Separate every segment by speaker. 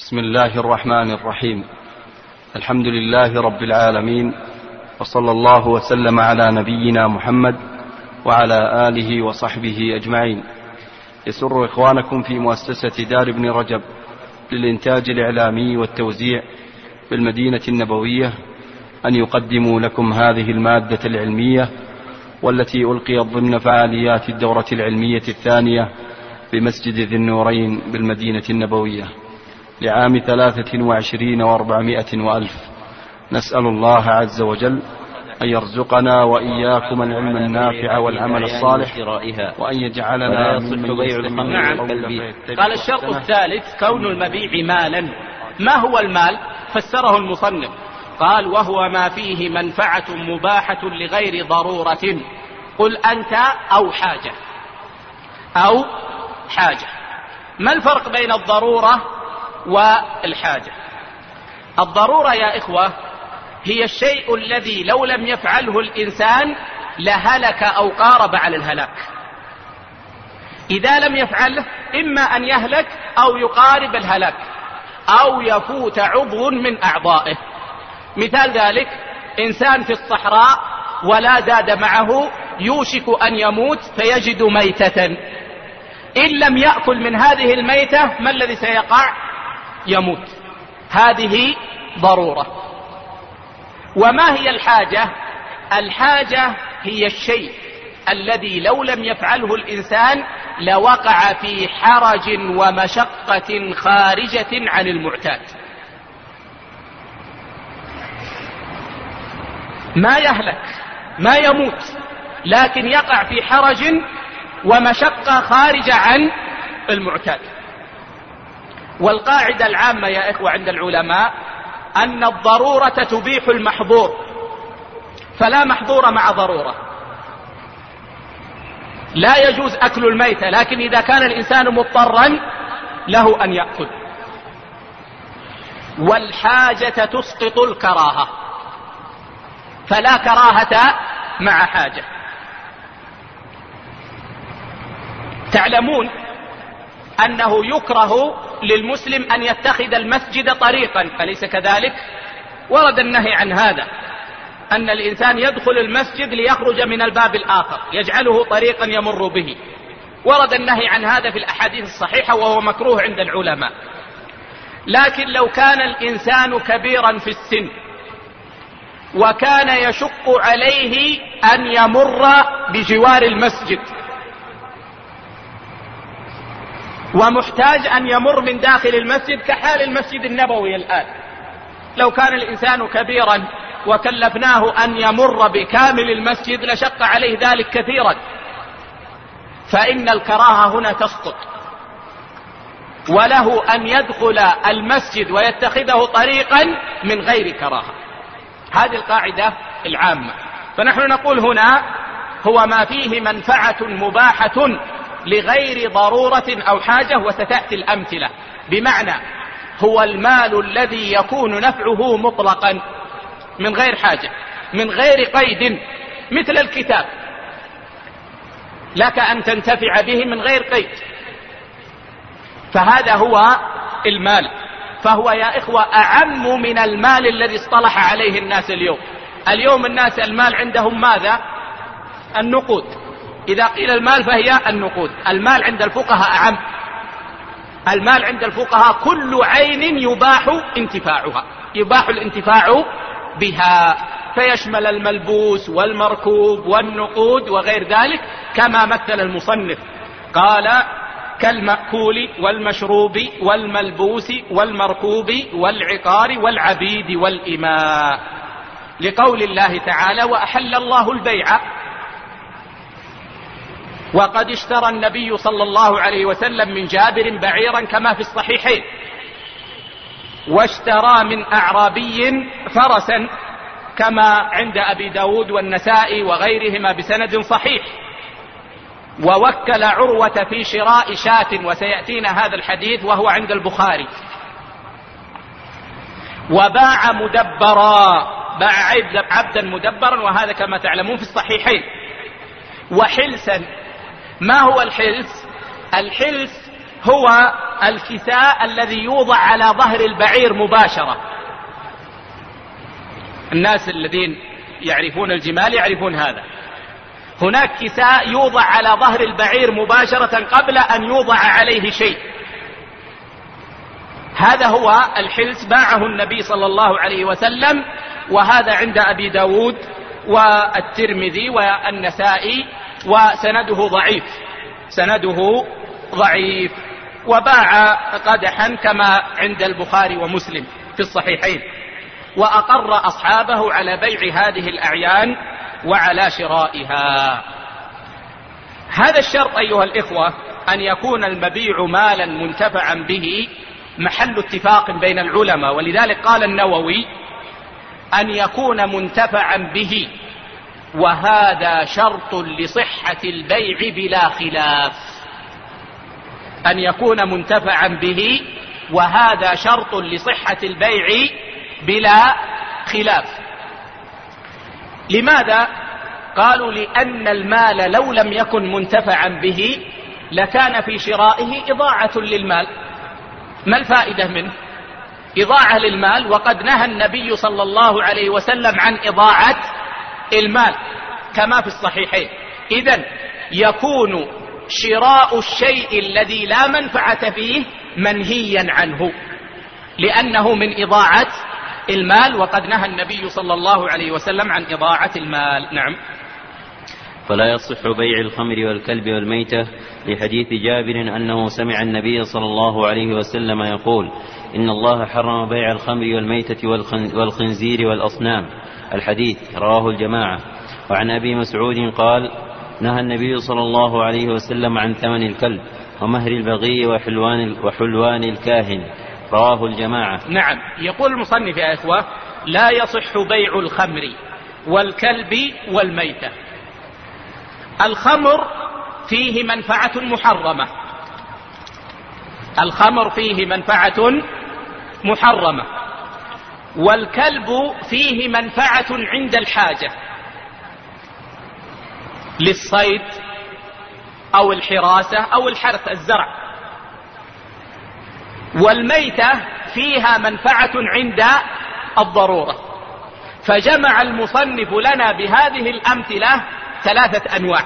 Speaker 1: بسم الله الرحمن الرحيم. الحمد لله رب العالمين، وصلى الله وسلم على نبينا محمد وعلى آله وصحبه أجمعين. يسر إخوانكم في مؤسسة دار ابن رجب للإنتاج الإعلامي والتوزيع بالمدينة النبوية أن يقدموا لكم هذه المادة العلمية، والتي ألقيت ضمن فعاليات الدورة العلمية الثانية بمسجد ذي النورين بالمدينة النبوية لعام 23 و400 وألف. نسأل الله عز وجل أن يرزقنا وإياكم العلم النافع والعمل الصالح، وأن يجعلنا ممن يستمعون القول.
Speaker 2: قال الشرط الثالث كون المبيع مالا. ما هو المال؟ فسره المصنف قال: وهو ما فيه منفعة مباحة لغير ضرورة، قل أنت أو حاجة أو حاجة. ما الفرق بين الضرورة والحاجة؟ الضرورة يا إخوة هي الشيء الذي لو لم يفعله الإنسان لهلك أو قارب على الهلاك. إذا لم يفعله إما أن يهلك أو يقارب الهلاك أو يفوت عضو من أعضائه. مثال ذلك إنسان في الصحراء ولا زاد معه، يوشك أن يموت فيجد ميتة، إن لم يأكل من هذه الميتة ما الذي سيقع؟ يموت. هذه ضرورة. وما هي الحاجة؟ الحاجة هي الشيء الذي لو لم يفعله الإنسان لوقع في حرج ومشقة خارجة عن المعتاد. ما يهلك ما يموت، لكن يقع في حرج ومشقة خارجة عن المعتاد. والقاعدة العامة يا إخوة عند العلماء أن الضرورة تبيح المحظور، فلا محظور مع ضرورة. لا يجوز أكل الميتة، لكن إذا كان الإنسان مضطرا له أن يأكل. والحاجة تسقط الكراهة، فلا كراهة مع حاجة. تعلمون أنه يكره للمسلم أن يتخذ المسجد طريقا، أليس كذلك؟ ورد النهي عن هذا، أن الإنسان يدخل المسجد ليخرج من الباب الآخر يجعله طريقا يمر به. ورد النهي عن هذا في الأحاديث الصحيحة، وهو مكروه عند العلماء. لكن لو كان الإنسان كبيرا في السن وكان يشق عليه أن يمر بجوار المسجد ومحتاج أن يمر من داخل المسجد كحال المسجد النبوي الآن، لو كان الإنسان كبيرا وكلفناه أن يمر بكامل المسجد لشق عليه ذلك كثيرا، فإن الكراهة هنا تسقط، وله أن يدخل المسجد ويتخذه طريقا من غير كراهة. هذه القاعدة العامة. فنحن نقول هنا هو ما فيه منفعة مباحة لغير ضرورة أو حاجة، وستأتي الأمثلة. بمعنى هو المال الذي يكون نفعه مطلقا من غير حاجة من غير قيد، مثل الكتاب لك أن تنتفع به من غير قيد، فهذا هو المال. فهو يا إخوة أعم من المال الذي اصطلح عليه الناس اليوم. اليوم الناس المال عندهم ماذا؟ النقود. إذا قيل المال فهي النقود. المال عند الفقهاء أعم. المال عند الفقهاء كل عين يباح انتفاعها، يباح الانتفاع بها، فيشمل الملبوس والمركوب والنقود وغير ذلك، كما مثل المصنف قال: كالمأكول والمشروب والملبوس والمركوب والعقار والعبيد والإماء، لقول الله تعالى: وأحل الله البيع. وقد اشترى النبي صلى الله عليه وسلم من جابر بعيرا كما في الصحيحين، واشترى من أعرابي فرسا كما عند أبي داود والنسائي وغيرهما بسند صحيح، ووكل عروة في شراء شاة، وسيأتينا هذا الحديث وهو عند البخاري. وباع مدبرا، باع عبدا مدبرا، وهذا كما تعلمون في الصحيحين. وحلسا. ما هو الحلس؟ الحلس هو الكساء الذي يوضع على ظهر البعير مباشرة. الناس الذين يعرفون الجمال يعرفون هذا. هناك كساء يوضع على ظهر البعير مباشرة قبل أن يوضع عليه شيء. هذا هو الحلس، باعه النبي صلى الله عليه وسلم، وهذا عند أبي داود والترمذي والنسائي، وسنده ضعيف، سنده ضعيف. وباع قدحا كما عند البخاري ومسلم في الصحيحين، وأقر أصحابه على بيع هذه الأعيان وعلى شرائها. هذا الشرط أيها الإخوة، أن يكون المبيع مالا منتفعا به، محل اتفاق بين العلماء. ولذلك قال النووي: أن يكون منتفعا به، وهذا شرط لصحة البيع بلا خلاف. أن يكون منتفعا به، وهذا شرط لصحة البيع بلا خلاف. لماذا؟ قالوا: لأن المال لو لم يكن منتفعا به لكان في شرائه إضاعة للمال. ما الفائدة منه؟ إضاعة للمال، وقد نهى النبي صلى الله عليه وسلم عن إضاعة المال كما في الصحيحين. إذن يكون شراء الشيء الذي لا منفعة فيه منهيا عنه، لأنه من إضاعة المال، وقد نهى النبي صلى الله عليه وسلم عن إضاعة المال. نعم.
Speaker 3: فلا يصح بيع الخمر والكلب والميتة، لحديث جابر أنه سمع النبي صلى الله عليه وسلم يقول: إن الله حرم بيع الخمر والميتة والخنزير والأصنام. الحديث رواه الجماعة. وعن أبي مسعود قال: نهى النبي صلى الله عليه وسلم عن ثمن الكلب ومهر البغي وحلوان الكاهن. رواه الجماعة.
Speaker 2: نعم. يقول المصنف يا إخوة: لا يصح بيع الخمر والكلب والميتة. الخمر فيه منفعة محرمة، الخمر فيه منفعة محرمة، والكلب فيه منفعة عند الحاجة للصيد أو الحراسة أو الحرث الزرع، والميتة فيها منفعة عند الضرورة. فجمع المصنف لنا بهذه الأمثلة 3 أنواع.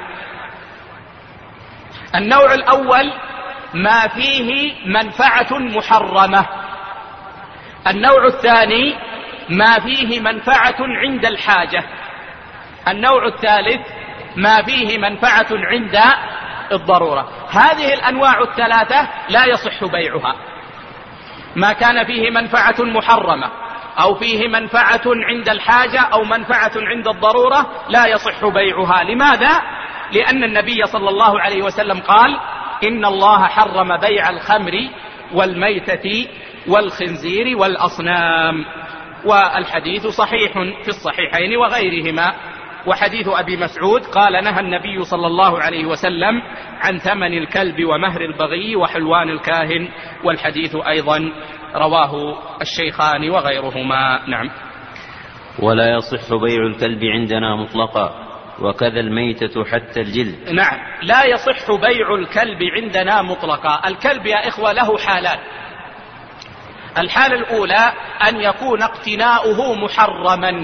Speaker 2: النوع الأول ما فيه منفعة محرمة. النوع الثاني ما فيه منفعة عند الحاجة. النوع الثالث ما فيه منفعة عند الضرورة. هذه الأنواع ال3 لا يصح بيعها. ما كان فيه منفعة محرمة أو فيه منفعة عند الحاجة أو منفعة عند الضرورة لا يصح بيعها. لماذا؟ لأن النبي صلى الله عليه وسلم قال: إن الله حرم بيع الخمر والميتة والخنزير والأصنام. والحديث صحيح في الصحيحين وغيرهما. وحديث أبي مسعود قال: نهى النبي صلى الله عليه وسلم عن ثمن الكلب ومهر البغي وحلوان الكاهن. والحديث أيضا رواه الشيخان وغيرهما. نعم.
Speaker 3: ولا يصح بيع الكلب عندنا مطلقا، وكذا الميتة حتى الجلد.
Speaker 2: نعم. لا يصح بيع الكلب عندنا مطلقا. الكلب يا إخوة له حالان. الحالة الأولى أن يكون اقتناؤه محرما،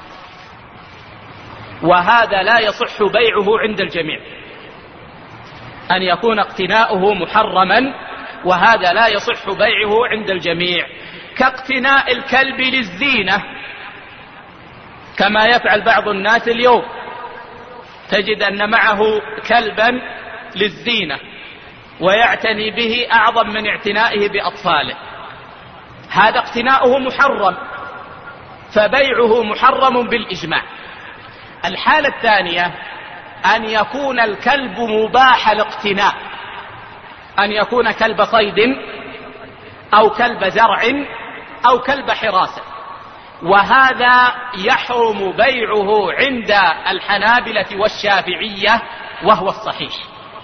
Speaker 2: وهذا لا يصح بيعه عند الجميع. أن يكون اقتناؤه محرما، وهذا لا يصح بيعه عند الجميع، كاقتناء الكلب للزينة، كما يفعل بعض الناس اليوم. تجد أن معه كلبا للزينة ويعتني به أعظم من اعتنائه بأطفاله. هذا اقتناؤه محرم، فبيعه محرم بالإجماع. الحالة الثانية أن يكون الكلب مباح الاقتناء، أن يكون كلب صيد أو كلب زرع أو كلب حراسة، وهذا يحرم بيعه عند الحنابلة والشافعية، وهو الصحيح،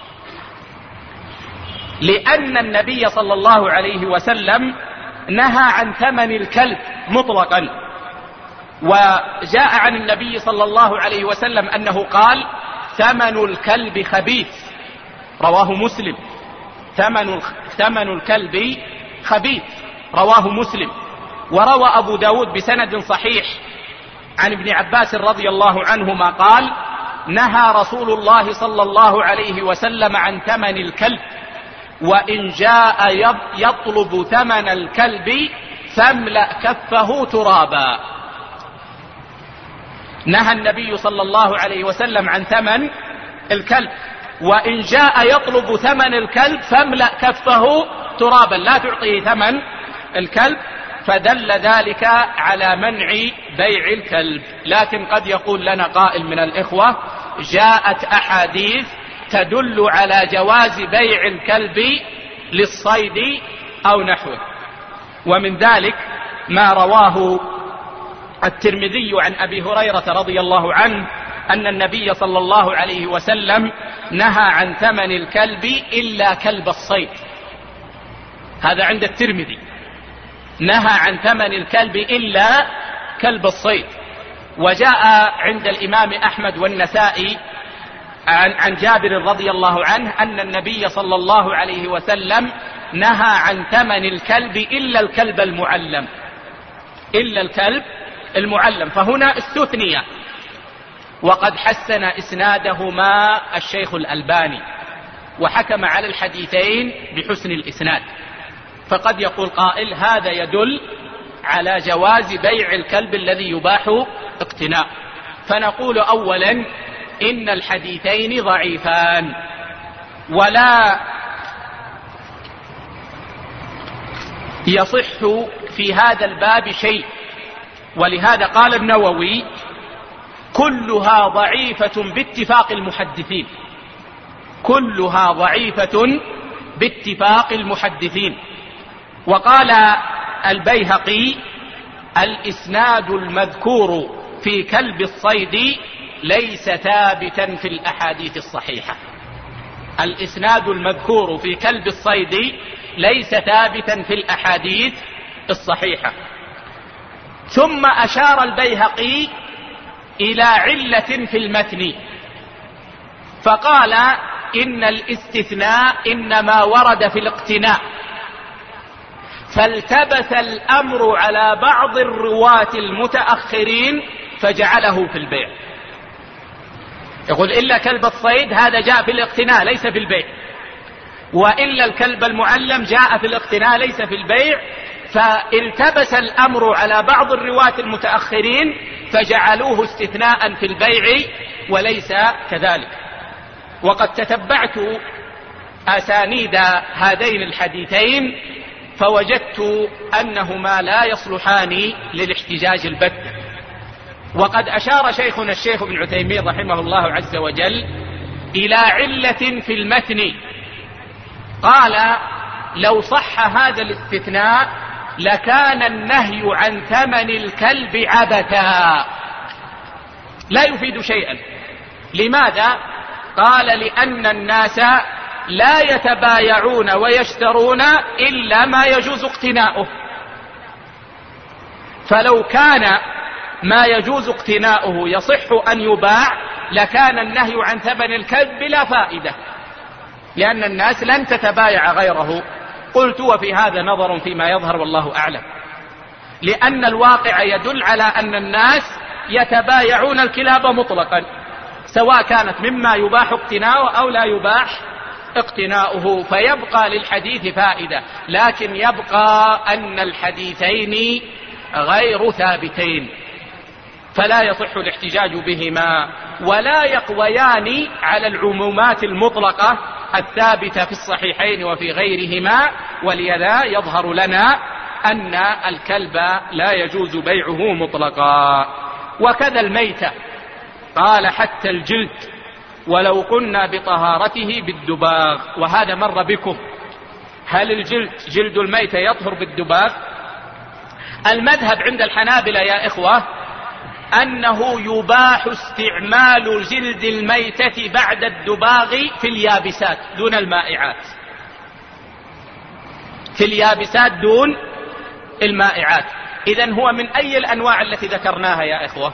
Speaker 2: لأن النبي صلى الله عليه وسلم نهى عن ثمن الكلب مطلقا. وجاء عن النبي صلى الله عليه وسلم أنه قال: ثمن الكلب خبيث. رواه مسلم. ثمن الكلب خبيث، رواه مسلم. وروى أبو داود بسند صحيح عن ابن عباس رضي الله عنهما قال: نهى رسول الله صلى الله عليه وسلم عن ثمن الكلب، وإن جاء يطلب ثمن الكلب فاملأ كفه ترابا. نهى النبي صلى الله عليه وسلم عن ثمن الكلب، وإن جاء يطلب ثمن الكلب فاملأ كفه ترابا، لا تعطيه ثمن الكلب، فدل ذلك على منع بيع الكلب. لكن قد يقول لنا قائل من الإخوة: جاءت أحاديث تدل على جواز بيع الكلب للصيد أو نحوه، ومن ذلك ما رواه الترمذي عن أبي هريرة رضي الله عنه أن النبي صلى الله عليه وسلم نهى عن ثمن الكلب إلا كلب الصيد. هذا عند الترمذي، نهى عن ثمن الكلب إلا كلب الصيد. وجاء عند الإمام أحمد والنسائي عن جابر رضي الله عنه أن النبي صلى الله عليه وسلم نهى عن ثمن الكلب إلا الكلب المعلم، إلا الكلب المعلم، فهنا استثنية. وقد حسن إسنادهما الشيخ الألباني وحكم على الحديثين بحسن الإسناد. فقد يقول قائل: هذا يدل على جواز بيع الكلب الذي يباح اقتناء. فنقول أولا إن الحديثين ضعيفان ولا يصح في هذا الباب شيء، ولهذا قال النووي: كلها ضعيفة باتفاق المحدثين، كلها ضعيفة باتفاق المحدثين. وقال البيهقي: الإسناد المذكور في كلب الصيد ليس ثابتا في الأحاديث الصحيحة، الإسناد المذكور في كلب الصيد ليس ثابتا في الأحاديث الصحيحة. ثم أشار البيهقي إلى علة في المتن، فقال: إن الاستثناء إنما ورد في الاقتناء، فالتبس الأمر على بعض الرواة المتأخرين فجعله في البيع. يقول: إلا كلب الصيد هذا جاء في الاقتناء ليس في البيع، وإلا الكلب المعلم جاء في الاقتناء ليس في البيع، فالتبس الأمر على بعض الرواة المتأخرين فجعلوه استثناء في البيع وليس كذلك. وقد تتبعت أسانيد هذين الحديثين فوجدت أنهما لا يصلحان للاحتجاج البتة. وقد أشار شيخنا الشيخ ابن عثيمين رحمه الله عز وجل إلى علة في المتن، قال: لو صح هذا الاستثناء لكان النهي عن ثمن الكلب عبثا لا يفيد شيئا. لماذا؟ قال: لأن الناس لا يتبايعون ويشترون إلا ما يجوز اقتناؤه، فلو كان ما يجوز اقتناؤه يصح أن يباع لكان النهي عن ثمن الكلب بلا فائدة، لأن الناس لن تتبايع غيره. قلت: وفي هذا نظر فيما يظهر والله أعلم، لأن الواقع يدل على أن الناس يتبايعون الكلاب مطلقا، سواء كانت مما يباح اقتناؤه أو لا يباح اقتناؤه، فيبقى للحديث فائدة، لكن يبقى أن الحديثين غير ثابتين، فلا يصح الاحتجاج بهما ولا يقويان على العمومات المطلقة الثابتة في الصحيحين وفي غيرهما. ولذا يظهر لنا أن الكلب لا يجوز بيعه مطلقا. وكذا الميتة، قال: حتى الجلد ولو قلنا بطهارته بالدباغ. وهذا مر بكم، هل الجلد جلد الميتة يطهر بالدباغ؟ المذهب عند الحنابلة يا إخوة أنه يباح استعمال جلد الميتة بعد الدباغ في اليابسات دون المائعات، في اليابسات دون المائعات. إذن هو من أي الأنواع التي ذكرناها يا إخوة؟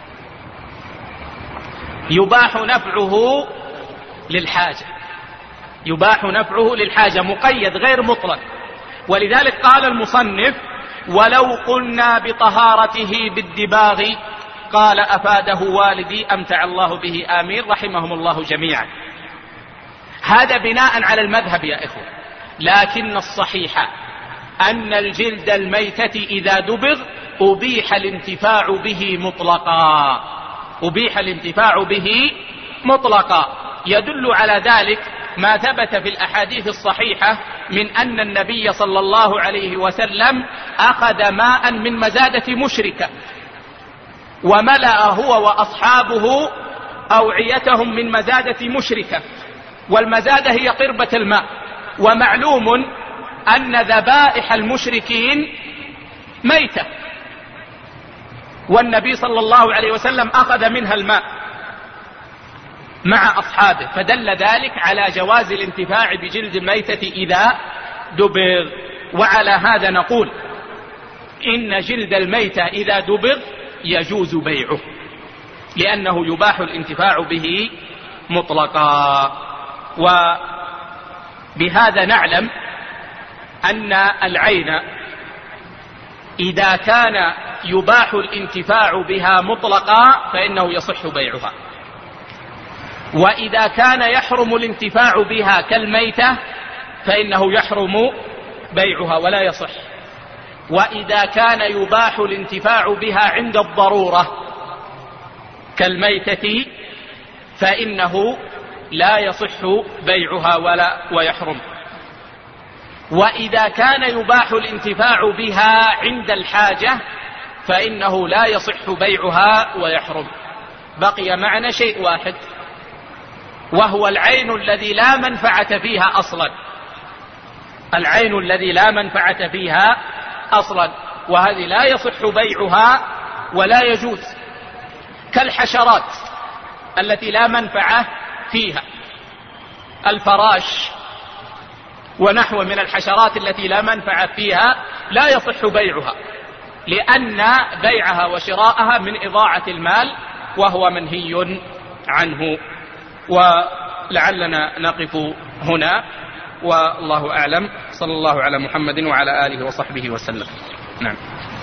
Speaker 2: يباح نفعه للحاجة، يباح نفعه للحاجة، مقيد غير مطلق. ولذلك قال المصنف: ولو قلنا بطهارته بالدباغ قال أفاده والدي أمتع الله به آمين رحمهم الله جميعا. هذا بناء على المذهب يا إخوة، لكن الصحيح أن الجلد الميتة إذا دبغ أبيح الانتفاع به مطلقا، أبيح الانتفاع به مطلقا. يدل على ذلك ما ثبت في الأحاديث الصحيحة من أن النبي صلى الله عليه وسلم أخذ ماء من مزادة مشركة وملأ هو وأصحابه أوعيتهم من مزادة مشركة، والمزادة هي قربة الماء، ومعلوم أن ذبائح المشركين ميتة، والنبي صلى الله عليه وسلم أخذ منها الماء مع أصحابه، فدل ذلك على جواز الانتفاع بجلد الميتة إذا دبغ. وعلى هذا نقول إن جلد الميتة إذا دبغ يجوز بيعه، لأنه يباح الانتفاع به مطلقا. وبهذا نعلم أن العين إذا كان يباح الانتفاع بها مطلقا فإنه يصح بيعها، وإذا كان يحرم الانتفاع بها كالميتة فإنه يحرم بيعها ولا يصح. وإذا كان يباح الانتفاع بها عند الضرورة كالميتة فإنه لا يصح بيعها ويحرم. وإذا كان يباح الانتفاع بها عند الحاجة فإنه لا يصح بيعها ويحرم. بقي معنا شيء واحد، وهو العين الذي لا منفعة فيها أصلا، العين الذي لا منفعة فيها أصلا، وهذه لا يصح بيعها ولا يجوز، كالحشرات التي لا منفعة فيها، الفراش ونحو من الحشرات التي لا منفعة فيها لا يصح بيعها، لأن بيعها وشراءها من إضاعة المال وهو منهي عنه. ولعلنا نقف هنا، والله أعلم. صلى الله على محمد وعلى آله وصحبه وسلم. نعم.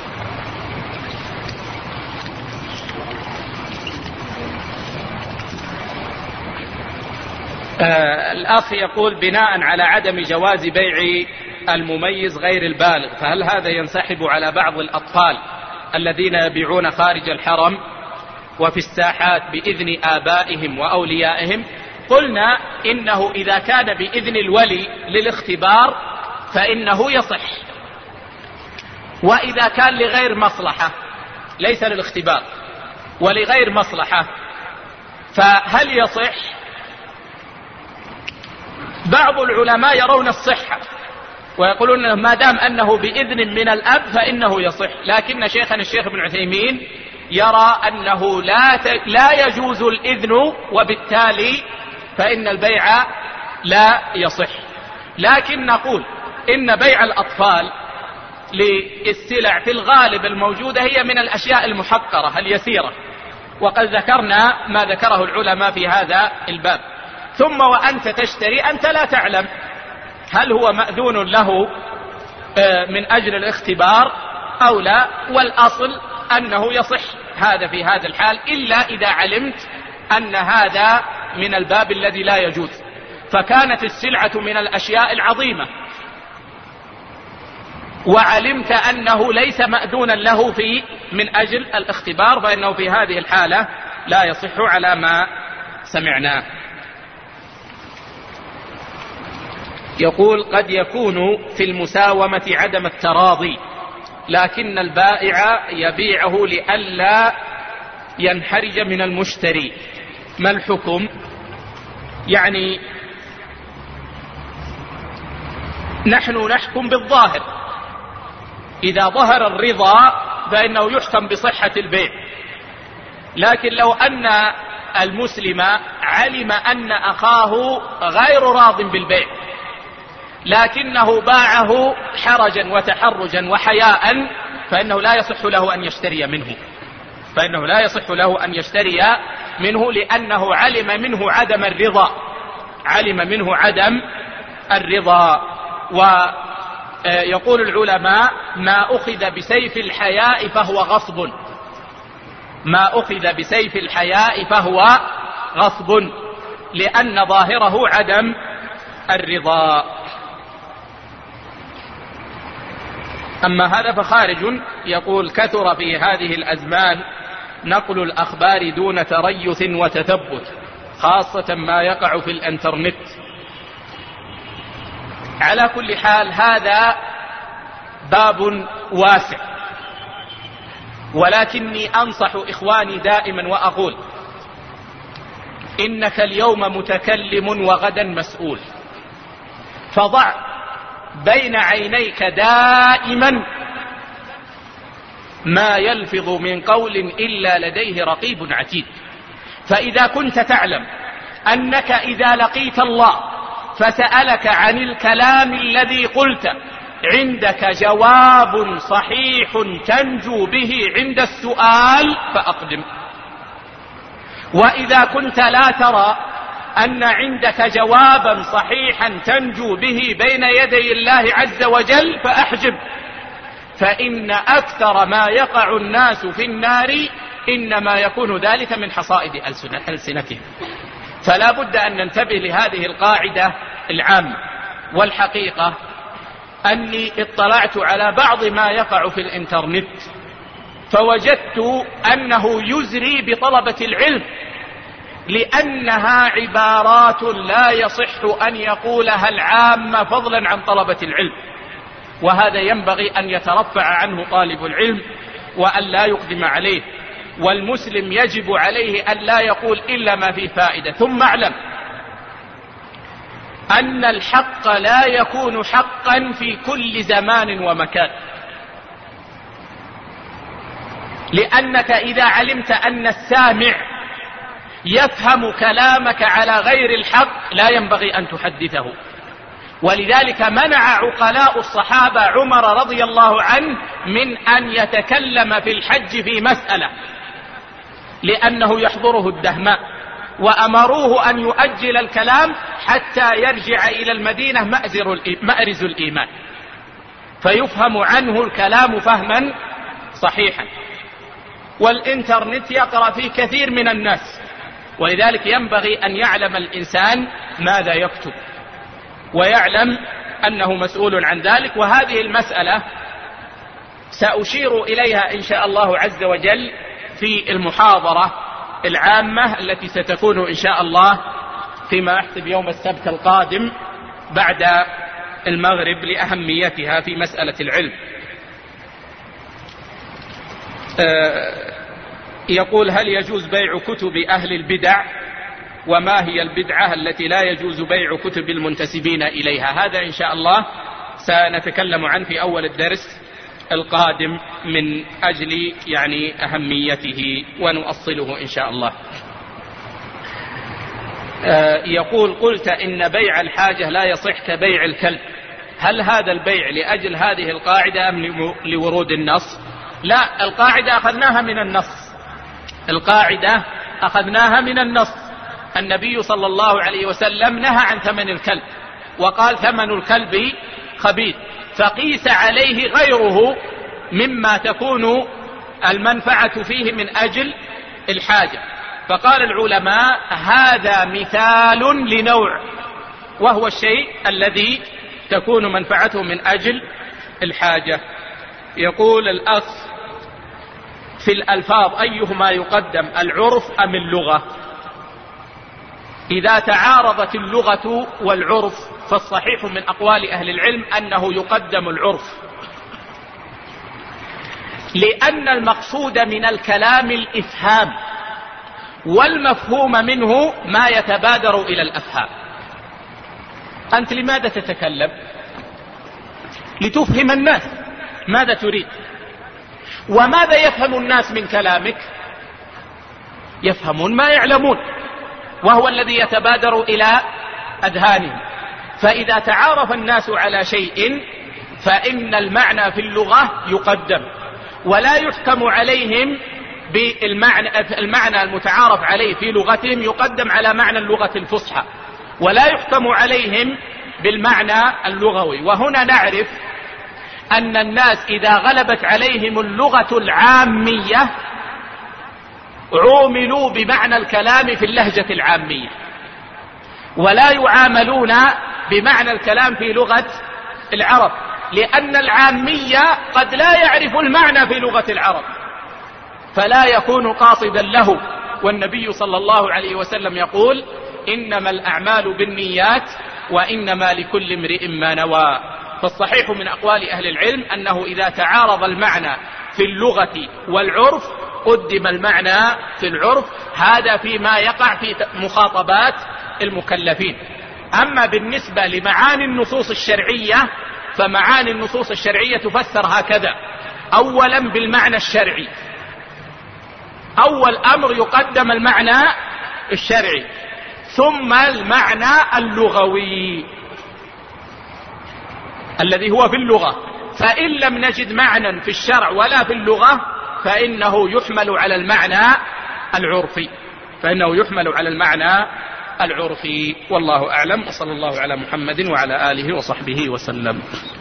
Speaker 2: الأخ يقول: بناء على عدم جواز بيع المميز غير البالغ، فهل هذا ينسحب على بعض الأطفال الذين يبيعون خارج الحرم وفي الساحات بإذن آبائهم وأوليائهم؟ قلنا إنه إذا كان بإذن الولي للاختبار فإنه يصح، وإذا كان لغير مصلحة ليس للاختبار ولغير مصلحة فهل يصح؟ بعض العلماء يرون الصحة ويقولون ما دام أنه بإذن من الأب فإنه يصح، لكن شيخنا الشيخ ابن عثيمين يرى أنه لا يجوز الإذن، وبالتالي فإن البيع لا يصح. لكن نقول إن بيع الأطفال للسلع في الغالب الموجودة هي من الأشياء المحقرة اليسيرة، وقد ذكرنا ما ذكره العلماء في هذا الباب. ثم وأنت تشتري أنت لا تعلم هل هو مأذون له من أجل الاختبار أو لا، والأصل أنه يصح هذا في هذا الحال، إلا إذا علمت أن هذا من الباب الذي لا يجوز، فكانت السلعة من الأشياء العظيمة وعلمت أنه ليس مأذونا له في من أجل الاختبار، فإنه في هذه الحالة لا يصح على ما سمعناه. يقول: قد يكون في المساومة عدم التراضي، لكن البائع يبيعه لئلا ينحرج من المشتري، ما الحكم؟ يعني نحن نحكم بالظاهر، إذا ظهر الرضا فإنه يحكم بصحة البيع، لكن لو أن المسلم علم أن أخاه غير راض بالبيع لكنه باعه حرجا وتحرجا وحياء فإنه لا يصح له أن يشتري منه، فإنه لا يصح له أن يشتري منه، لأنه علم منه عدم الرضا، علم منه عدم الرضا. ويقول العلماء: ما أخذ بسيف الحياء فهو غصب، ما أخذ بسيف الحياء فهو غصب، لأن ظاهره عدم الرضا. أما هذا فخارج. يقول: كثر في هذه الأزمان نقل الأخبار دون تريث وتثبت، خاصة ما يقع في الانترنت. على كل حال هذا باب واسع، ولكني أنصح إخواني دائما وأقول: إنك اليوم متكلم وغدا مسؤول، فضع بين عينيك دائما ما يلفظ من قول إلا لديه رقيب عتيد. فإذا كنت تعلم أنك إذا لقيت الله فسألك عن الكلام الذي قلت عندك جواب صحيح تنجو به عند السؤال فأقدم. وإذا كنت لا ترى أن عندك جوابا صحيحا تنجو به بين يدي الله عز وجل فأحجب، فإن أكثر ما يقع الناس في النار إنما يكون ذلك من حصائد ألسنتهم. فلا بد أن ننتبه لهذه القاعدة العامة. والحقيقة أني اطلعت على بعض ما يقع في الإنترنت فوجدت أنه يزري بطلبة العلم، لأنها عبارات لا يصح أن يقولها العامة فضلا عن طلبة العلم، وهذا ينبغي أن يترفع عنه طالب العلم وأن لا يقدم عليه. والمسلم يجب عليه أن لا يقول إلا ما فيه فائدة. ثم اعلم أن الحق لا يكون حقا في كل زمان ومكان، لأنك إذا علمت أن السامع يفهم كلامك على غير الحق لا ينبغي أن تحدثه. ولذلك منع عقلاء الصحابة عمر رضي الله عنه من أن يتكلم في الحج في مسألة، لأنه يحضره الدهماء، وأمروه أن يؤجل الكلام حتى يرجع إلى المدينة مأرز الإيمان، فيفهم عنه الكلام فهما صحيحا. والإنترنت يقرأ فيه كثير من الناس، ولذلك ينبغي أن يعلم الإنسان ماذا يكتب ويعلم أنه مسؤول عن ذلك. وهذه المسألة سأشير إليها إن شاء الله عز وجل في المحاضرة العامة التي ستكون إن شاء الله فيما أحسب يوم السبت القادم بعد المغرب، لأهميتها في مسألة العلم. يقول: هل يجوز بيع كتب أهل البدع؟ وما هي البدعة التي لا يجوز بيع كتب المنتسبين إليها؟ هذا إن شاء الله سنتكلم عنه في أول الدرس القادم من أجل أهميته ونؤصله إن شاء الله. يقول: قلت إن بيع الحاجة لا يصح كبيع الكلب، هل هذا البيع لأجل هذه القاعدة أم لورود النص؟ لا، القاعدة أخذناها من النص، القاعدة أخذناها من النص. النبي صلى الله عليه وسلم نهى عن ثمن الكلب وقال: ثمن الكلب خبيث، فقيس عليه غيره مما تكون المنفعة فيه من أجل الحاجة. فقال العلماء: هذا مثال لنوع، وهو الشيء الذي تكون منفعته من أجل الحاجة. يقول الأخ: في الألفاظ أيهما يقدم، العرف أم اللغة؟ إذا تعارضت اللغة والعرف فالصحيح من أقوال أهل العلم أنه يقدم العرف، لأن المقصود من الكلام الإفهام، والمفهوم منه ما يتبادر إلى الأفهام. أنت لماذا تتكلم؟ لتفهم الناس ماذا تريد. وماذا يفهم الناس من كلامك؟ يفهمون ما يعلمون، وهو الذي يتبادر إلى أذهانهم. فإذا تعارف الناس على شيء فإن المعنى في اللغة يقدم، ولا يحكم عليهم بالمعنى المتعارف عليه في لغتهم يقدم على معنى اللغة الفصحى، ولا يحكم عليهم بالمعنى اللغوي. وهنا نعرف أن الناس إذا غلبت عليهم اللغة العامية عوملوا بمعنى الكلام في اللهجة العامية، ولا يعاملون بمعنى الكلام في لغة العرب، لأن العامية قد لا يعرف المعنى في لغة العرب فلا يكون قاصدا له. والنبي صلى الله عليه وسلم يقول: إنما الأعمال بالنيات وإنما لكل امرئ ما نوى. فالصحيح من أقوال أهل العلم أنه إذا تعارض المعنى في اللغة والعرف قدم المعنى في العرف، هذا فيما يقع في مخاطبات المكلفين. أما بالنسبة لمعاني النصوص الشرعية فمعاني النصوص الشرعية تفسر هكذا: أولا بالمعنى الشرعي، أول أمر يقدم المعنى الشرعي ثم المعنى اللغوي الذي هو في اللغة. فإن لم نجد معنى في الشرع ولا في اللغة فإنه يحمل على المعنى العرفي. والله أعلم، وصلى الله على محمد وعلى آله وصحبه وسلم.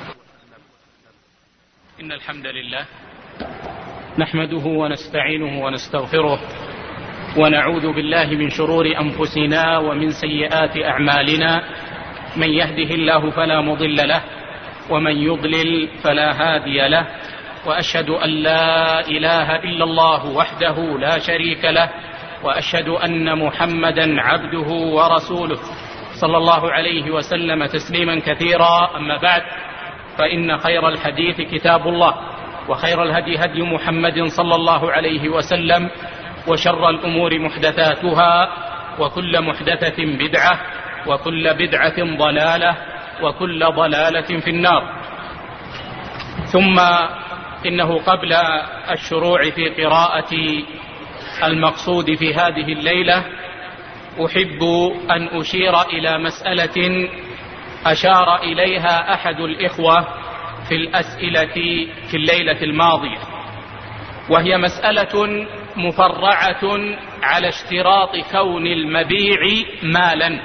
Speaker 2: إن الحمد لله نحمده ونستعينه ونستغفره ونعوذ بالله من شرور أنفسنا ومن سيئات أعمالنا، من يهده الله فلا مضل له ومن يضلل فلا هادي له، وأشهد أن لا إله إلا الله وحده لا شريك له، وأشهد أن محمدا عبده ورسوله صلى الله عليه وسلم تسليما كثيرا. أما بعد، فإن خير الحديث كتاب الله، وخير الهدي هدي محمد صلى الله عليه وسلم، وشر الأمور محدثاتها، وكل محدثة بدعة، وكل بدعة ضلالة، وكل ضلالة في النار. ثم إنه قبل الشروع في قراءة المقصود في هذه الليلة أحب أن أشير إلى مسألة أشار إليها أحد الإخوة في الأسئلة في الليلة الماضية، وهي مسألة مفرعة على اشتراط كون المبيع مالا.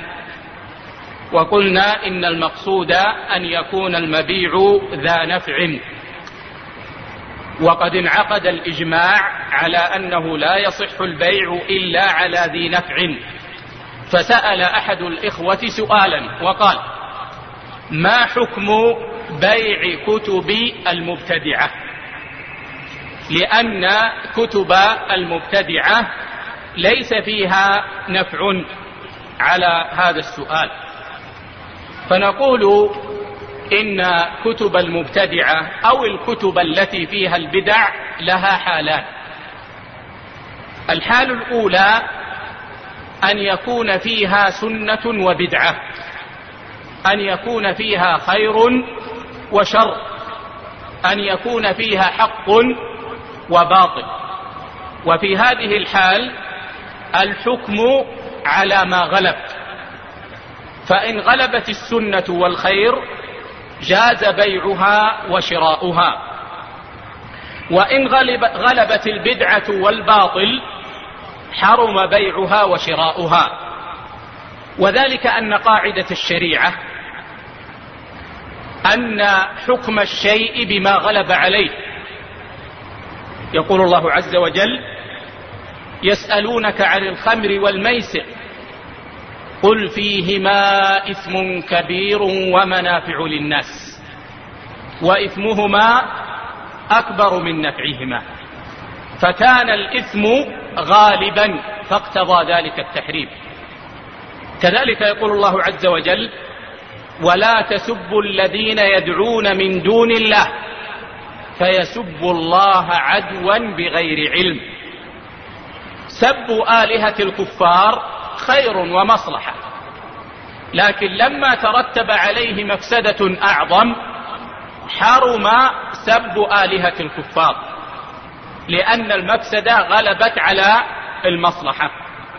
Speaker 2: وقلنا إن المقصود أن يكون المبيع ذا نفع، وقد انعقد الإجماع على أنه لا يصح البيع إلا على ذي نفع. فسأل أحد الإخوة سؤالا وقال: ما حكم بيع كتب المبتدعة؟ لأن كتب المبتدعة ليس فيها نفع على هذا السؤال. فنقول إن كتب المبتدعة أو الكتب التي فيها البدع لها حالان. الحال الأولى أن يكون فيها سنة وبدعة، أن يكون فيها خير وشر، أن يكون فيها حق وباطل. وفي هذه الحال الحكم على ما غلب، فإن غلبت السنة والخير جاز بيعها وشراؤها، وإن غلبت البدعة والباطل حرم بيعها وشراؤها. وذلك أن قاعدة الشريعة أن حكم الشيء بما غلب عليه. يقول الله عز وجل: يسألونك عن الخمر والميسر قل فيهما إثم كبير ومنافع للناس وإثمهما أكبر من نفعهما، فكان الإثم غالبا فاقتضى ذلك التحريم. كذلك يقول الله عز وجل: ولا تسبوا الذين يدعون من دون الله فيسبوا الله عدوا بغير علم. سب آلهة الكفار خير ومصلحة، لكن لما ترتب عليه مفسدة أعظم حرم سب آلهة الكفار، لأن المفسدة غلبت على المصلحة.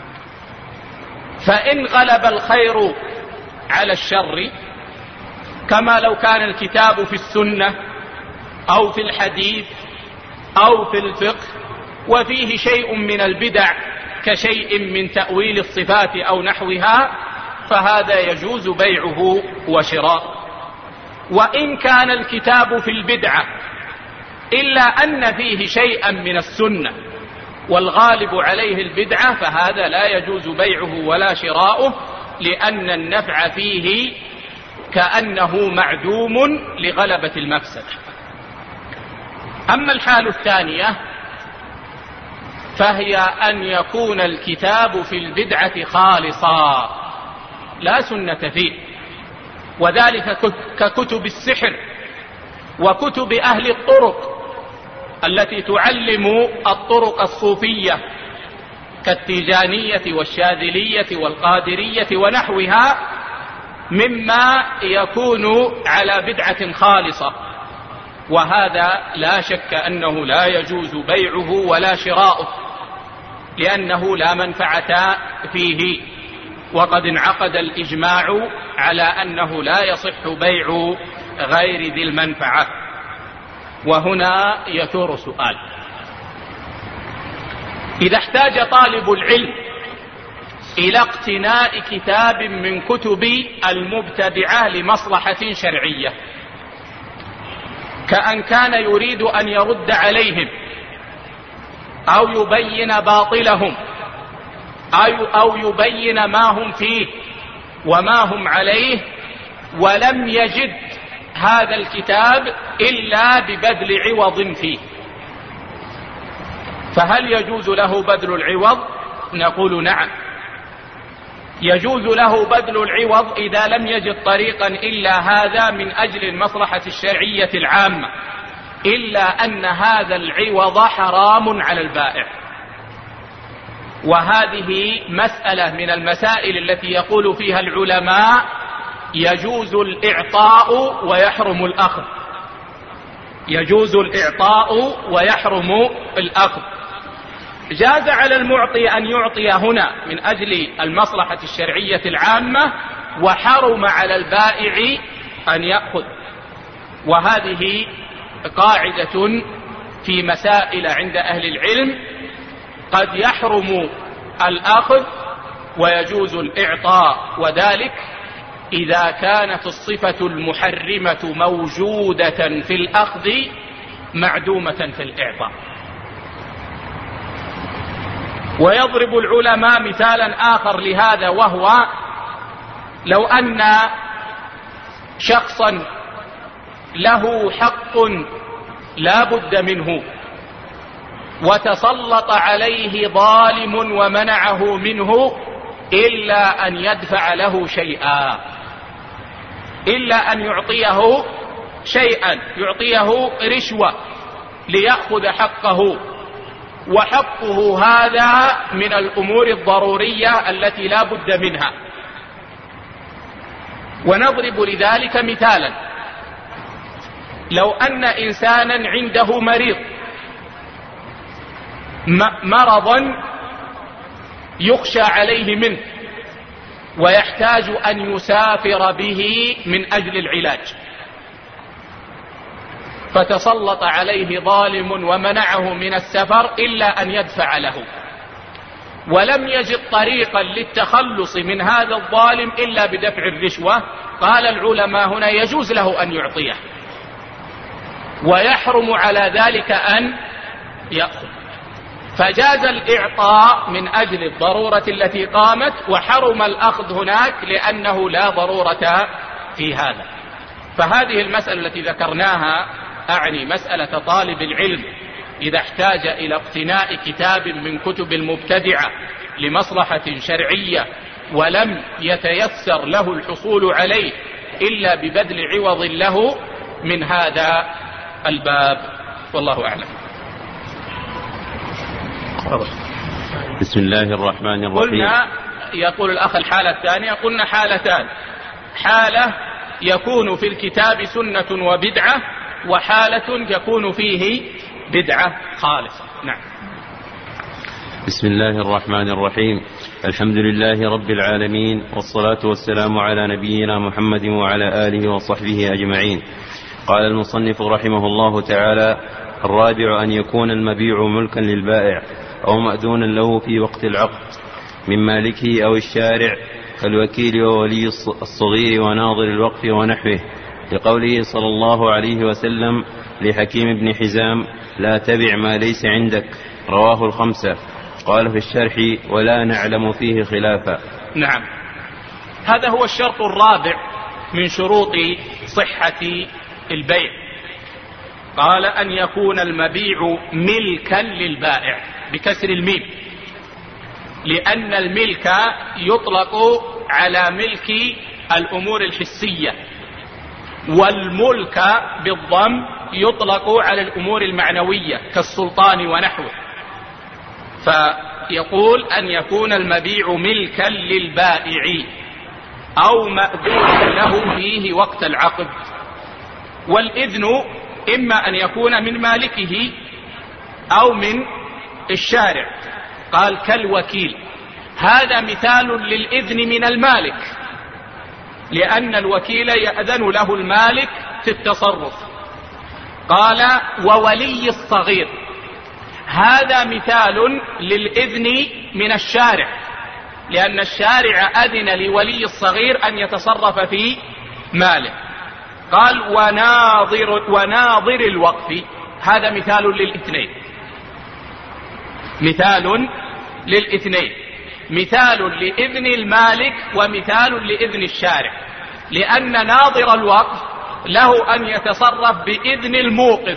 Speaker 2: فإن غلب الخير على الشر، كما لو كان الكتاب في السنة أو في الحديث أو في الفقه وفيه شيء من البدع كشيء من تأويل الصفات أو نحوها، فهذا يجوز بيعه وشراءه. وإن كان الكتاب في البدعة إلا أن فيه شيئا من السنة والغالب عليه البدعة، فهذا لا يجوز بيعه ولا شراؤه، لأن النفع فيه كأنه معدوم لغلبة المفسدة. أما الحال الثانية فهي أن يكون الكتاب في البدعة خالصا لا سنة فيه، وذلك ككتب السحر وكتب أهل الطرق التي تعلم الطرق الصوفية كالتيجانية والشاذلية والقادرية ونحوها، مما يكون على بدعة خالصة، وهذا لا شك أنه لا يجوز بيعه ولا شراؤه، لأنه لا منفعة فيه، وقد انعقد الإجماع على أنه لا يصح بيع غير ذي المنفعة. وهنا يثور سؤال: إذا احتاج طالب العلم إلى اقتناء كتاب من كتب المبتدعة لمصلحة شرعية، كأن كان يريد أن يرد عليهم أو يبين باطلهم أو يبين ما هم فيه وما هم عليه، ولم يجد هذا الكتاب إلا ببذل عوض فيه، فهل يجوز له بذل العوض؟ نقول نعم، يجوز له بذل العوض إذا لم يجد طريقا إلا هذا من أجل المصلحة الشرعية العامة، إلا أن هذا العوض حرام على البائع. وهذه مسألة من المسائل التي يقول فيها العلماء يجوز الإعطاء ويحرم الأخذ، يجوز الإعطاء ويحرم الأخذ. جاز على المعطي أن يعطي هنا من أجل المصلحة الشرعية العامة، وحرم على البائع أن يأخذ. وهذه قاعدة في مسائل عند أهل العلم، قد يحرم الأخذ ويجوز الإعطاء، وذلك إذا كانت الصفة المحرمة موجودة في الأخذ معدومة في الإعطاء. ويضرب العلماء مثالا آخر لهذا، وهو لو أن شخصا له حق لا بد منه وتسلط عليه ظالم ومنعه منه إلا أن يدفع له شيئا، إلا أن يعطيه شيئا، يعطيه رشوة ليأخذ حقه، وحقه هذا من الأمور الضرورية التي لا بد منها. ونضرب لذلك مثالا: لو أن إنسانا عنده مريض مرضا يخشى عليه منه ويحتاج أن يسافر به من أجل العلاج، فتسلط عليه ظالم ومنعه من السفر إلا أن يدفع له، ولم يجد طريقا للتخلص من هذا الظالم إلا بدفع الرشوة. قال العلماء هنا يجوز له أن يعطيه، ويحرم على ذلك أن يأخذ. فجاز الإعطاء من أجل الضرورة التي قامت، وحرم الأخذ هناك لأنه لا ضرورة في هذا. فهذه المسألة التي ذكرناها أعني مسألة طالب العلم إذا احتاج إلى اقتناء كتاب من كتب المبتدعة لمصلحة شرعية ولم يتيسر له الحصول عليه إلا ببذل عوض له من هذا الباب، والله أعلم.
Speaker 3: بسم الله الرحمن الرحيم.
Speaker 2: قلنا، يقول الأخ الحالة الثانية، قلنا حالتان: حالة يكون في الكتاب سنة وبدعة، وحالة يكون فيه بدعة خالصة. نعم.
Speaker 3: بسم الله الرحمن الرحيم. الحمد لله رب العالمين، والصلاة والسلام على نبينا محمد وعلى آله وصحبه أجمعين. قال المصنف رحمه الله تعالى: الرابع أن يكون المبيع ملكا للبائع أو مأذونا له في وقت العقد من مالكه أو الشارع، كالوكيل وولي الصغير وناظر الوقف ونحوه، لقوله صلى الله عليه وسلم لحكيم بن حزام: لا تبع ما ليس عندك، رواه الخمسة. قال في الشرح: ولا نعلم فيه خلافا.
Speaker 2: نعم، هذا هو الشرط الرابع من شروط صحة البيع. قال: أن يكون المبيع ملكا للبائع بكسر الميم، لأن الملك يطلق على ملك الأمور الحسية، والملك بالضم يطلق على الأمور المعنوية كالسلطان ونحوه. فيقول أن يكون المبيع ملكا للبائع أو مأذون له فيه وقت العقد. والإذن إما أن يكون من مالكه أو من الشارع. قال: كالوكيل. هذا مثال للإذن من المالك، لأن الوكيل يأذن له المالك في التصرف. قال: وولي الصغير. هذا مثال للإذن من الشارع، لأن الشارع أذن لولي الصغير أن يتصرف في ماله. قال: وناظر الوقف. هذا مثال للاثنين، مثال للاثنين، مثال لإذن المالك ومثال لإذن الشارع، لأن ناظر الوقف له أن يتصرف بإذن الموقف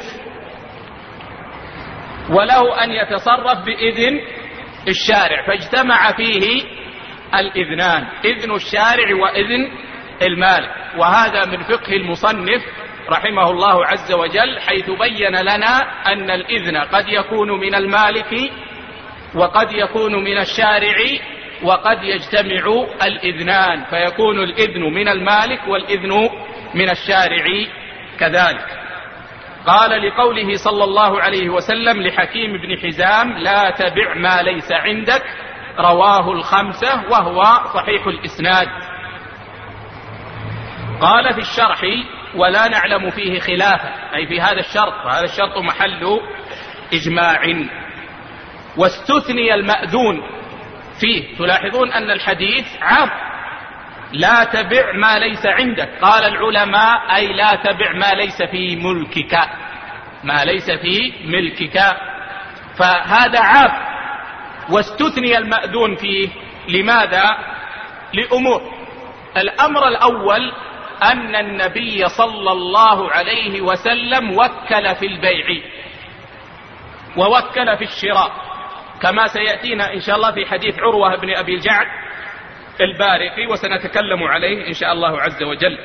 Speaker 2: وله أن يتصرف بإذن الشارع، فاجتمع فيه الإذنان، إذن الشارع وإذن المالك. وهذا من فقه المصنف رحمه الله عز وجل، حيث بين لنا أن الإذن قد يكون من المالك وقد يكون من الشارع وقد يجتمع الإذنان، فيكون الإذن من المالك والإذن من الشارع كذلك. قال: لقوله صلى الله عليه وسلم لحكيم بن حزام: لا تبع ما ليس عندك، رواه الخمسة، وهو صحيح الإسناد. قال في الشرح: ولا نعلم فيه خلافا، أي في هذا الشرط، وهذا الشرط محل إجماع. واستثني المأذون فيه. تلاحظون أن الحديث عام: لا تبع ما ليس عندك. قال العلماء: أي لا تبع ما ليس في ملكك، ما ليس في ملكك. فهذا عام. واستثني المأذون فيه. لماذا؟ لأمور. الأمر الأول أن النبي صلى الله عليه وسلم وكل في البيع ووكل في الشراء، كما سيأتينا إن شاء الله في حديث عروة بن أبي الجعد البارقي، وسنتكلم عليه إن شاء الله عز وجل.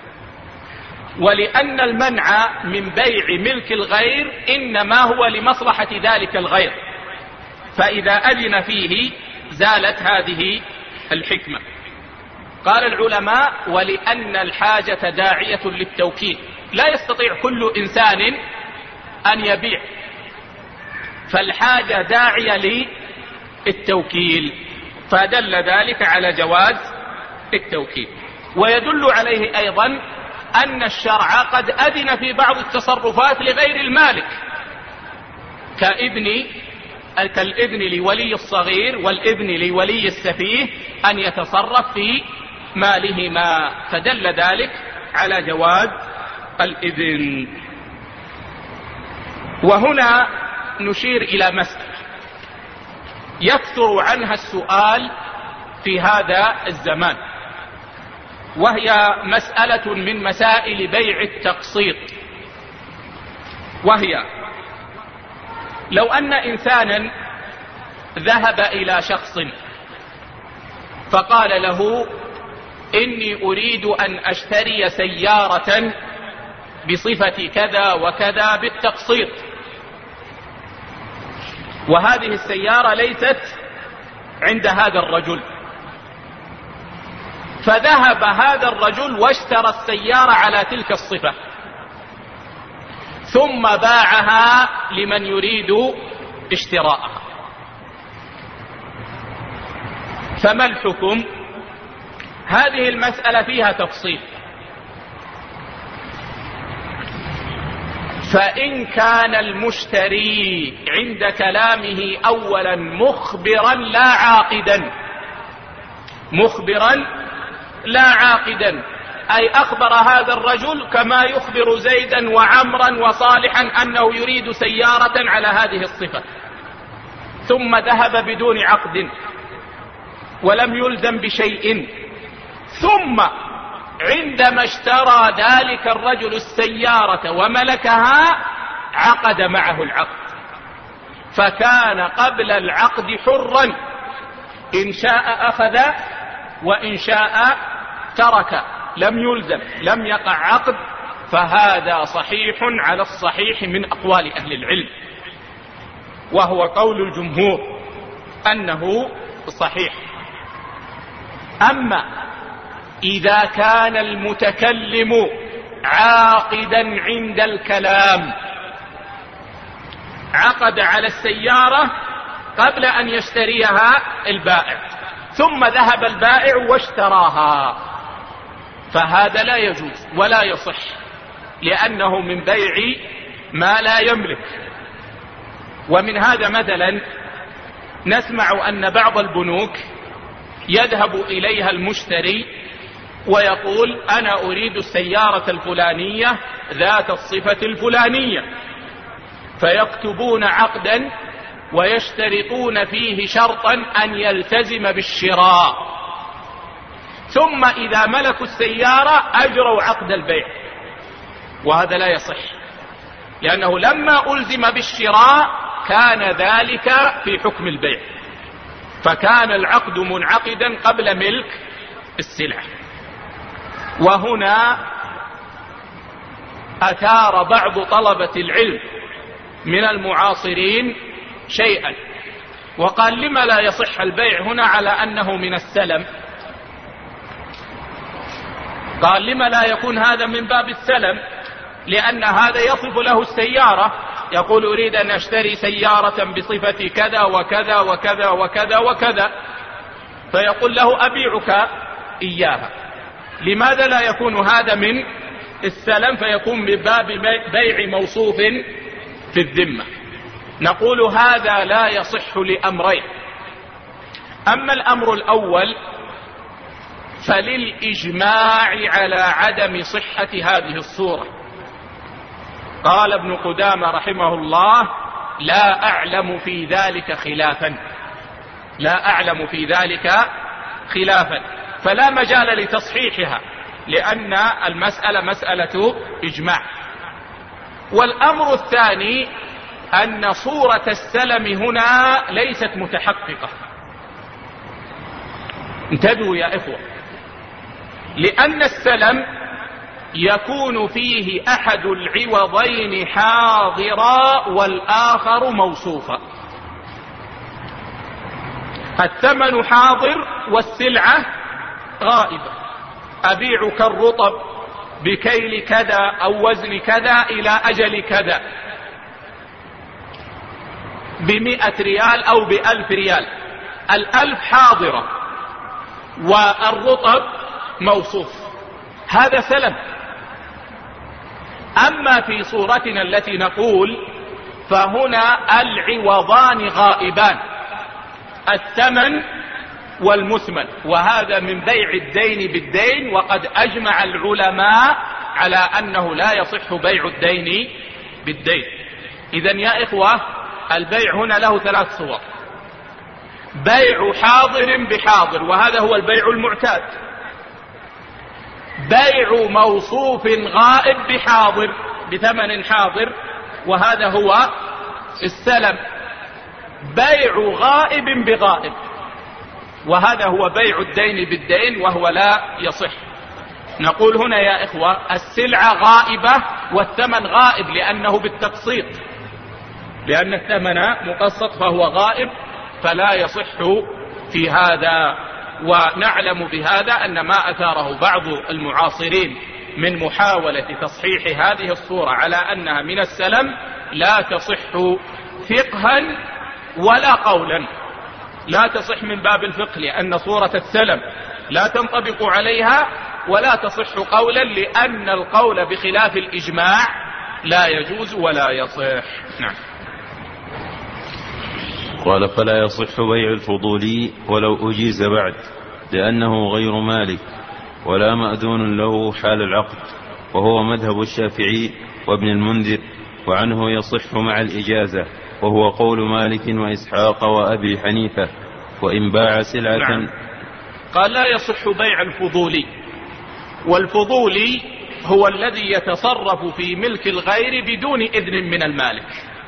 Speaker 2: ولأن المنع من بيع ملك الغير إنما هو لمصلحة ذلك الغير، فإذا أذن فيه زالت هذه الحكمة. قال العلماء: ولأن الحاجة داعية للتوكيل، لا يستطيع كل إنسان أن يبيع، فالحاجة داعية للتوكيل، فدل ذلك على جواز التوكيل. ويدل عليه أيضا أن الشرع قد أذن في بعض التصرفات لغير المالك، كالإذن لولي الصغير والإذن لولي السفيه أن يتصرف في مالهما، فدل ذلك على جواز الإذن. وهنا نشير إلى مسألة يكثر عنها السؤال في هذا الزمان، وهي مسألة من مسائل بيع التقسيط. وهي: لو أن إنسانا ذهب إلى شخص فقال له: إني أريد أن أشتري سيارة بصفة كذا وكذا بالتقسيط، وهذه السيارة ليست عند هذا الرجل، فذهب هذا الرجل واشترى السيارة على تلك الصفة، ثم باعها لمن يريد اشتراءها، فما الحكم؟ هذه المسألة فيها تفصيل. فإن كان المشتري عند كلامه أولا مخبرا لا عاقدا، مخبرا لا عاقدا، أي أخبر هذا الرجل كما يخبر زيدا وعمرا وصالحا أنه يريد سيارة على هذه الصفة، ثم ذهب بدون عقد ولم يلزم بشيء، ثم عندما اشترى ذلك الرجل السيارة وملكها عقد معه العقد، فكان قبل العقد حرا، إن شاء أخذ وإن شاء ترك، لم يلزم، لم يقع عقد، فهذا صحيح على الصحيح من أقوال أهل العلم، وهو قول الجمهور أنه صحيح. أما إذا كان المتكلم عاقدا عند الكلام، عقد على السيارة قبل أن يشتريها البائع، ثم ذهب البائع واشتراها، فهذا لا يجوز ولا يصح، لأنه من بيع ما لا يملك. ومن هذا مثلا نسمع أن بعض البنوك يذهب إليها المشتري ويقول أنا أريد السيارة الفلانية ذات الصفة الفلانية، فيكتبون عقدا ويشترطون فيه شرطا أن يلتزم بالشراء، ثم إذا ملكوا السيارة أجروا عقد البيع، وهذا لا يصح، لأنه لما ألزم بالشراء كان ذلك في حكم البيع، فكان العقد منعقدا قبل ملك السلعة. وهنا أثار بعض طلبة العلم من المعاصرين شيئا، وقال لما لا يصح البيع هنا على أنه من السلم؟ قال لما لا يكون هذا من باب السلم؟ لأن هذا يصف له السيارة، يقول أريد أن أشتري سيارة بصفة كذا وكذا وكذا وكذا وكذا، فيقول له أبيعك إياها. لماذا لا يكون هذا من السلم فيكون من باب بيع موصوف في الذمة؟ نقول هذا لا يصح لأمرين. أما الأمر الأول فللإجماع على عدم صحة هذه الصورة. قال ابن قدامة رحمه الله لا أعلم في ذلك خلافا، لا أعلم في ذلك خلافا، فلا مجال لتصحيحها، لأن المسألة مسألة إجماع. والأمر الثاني أن صورة السلم هنا ليست متحققة. انتبهوا يا إخوة، لأن السلم يكون فيه أحد العوضين حاضرا والآخر موصوفا، الثمن حاضر والسلعة غائبة، أبيعك الرطب بكيل كذا أو وزن كذا إلى أجل كذا ب100 ريال أو ب1000 ريال، 1000 حاضرة والرطب موصوف، هذا سلم. أما في صورتنا التي نقول فهنا العوضان غائبان، الثمن والمثمن، وهذا من بيع الدين بالدين، وقد أجمع العلماء على أنه لا يصح بيع الدين بالدين. إذن يا إخوة البيع هنا له 3 صور: بيع حاضر بحاضر، وهذا هو البيع المعتاد، بيع موصوف غائب بحاضر بثمن حاضر، وهذا هو السلم، بيع غائب بغائب، وهذا هو بيع الدين بالدين، وهو لا يصح. نقول هنا يا إخوة السلعة غائبة والثمن غائب لأنه بالتقسيط، لأن الثمن مقسط فهو غائب، فلا يصح في هذا. ونعلم بهذا أن ما أثاره بعض المعاصرين من محاولة تصحيح هذه الصورة على أنها من السلم لا تصح فقها ولا قولا، لا تصح من باب الفقه لأن صورة السلم لا تنطبق عليها، ولا تصح قولا لأن القول بخلاف الإجماع لا يجوز ولا يصح. نعم.
Speaker 3: قال فلا يصح بيع الفضولي ولو أجيز بعد، لأنه غير مالك ولا مأذون له حال العقد، وهو مذهب الشافعي وابن المنذر، وعنه يصح مع الإجازة، وهو قول مالك وإسحاق وأبي حنيفة. وإن باع سلعة
Speaker 2: قال لا يصح بيع الفضولي، والفضولي هو الذي يتصرف في ملك الغير بدون إذن من المالك،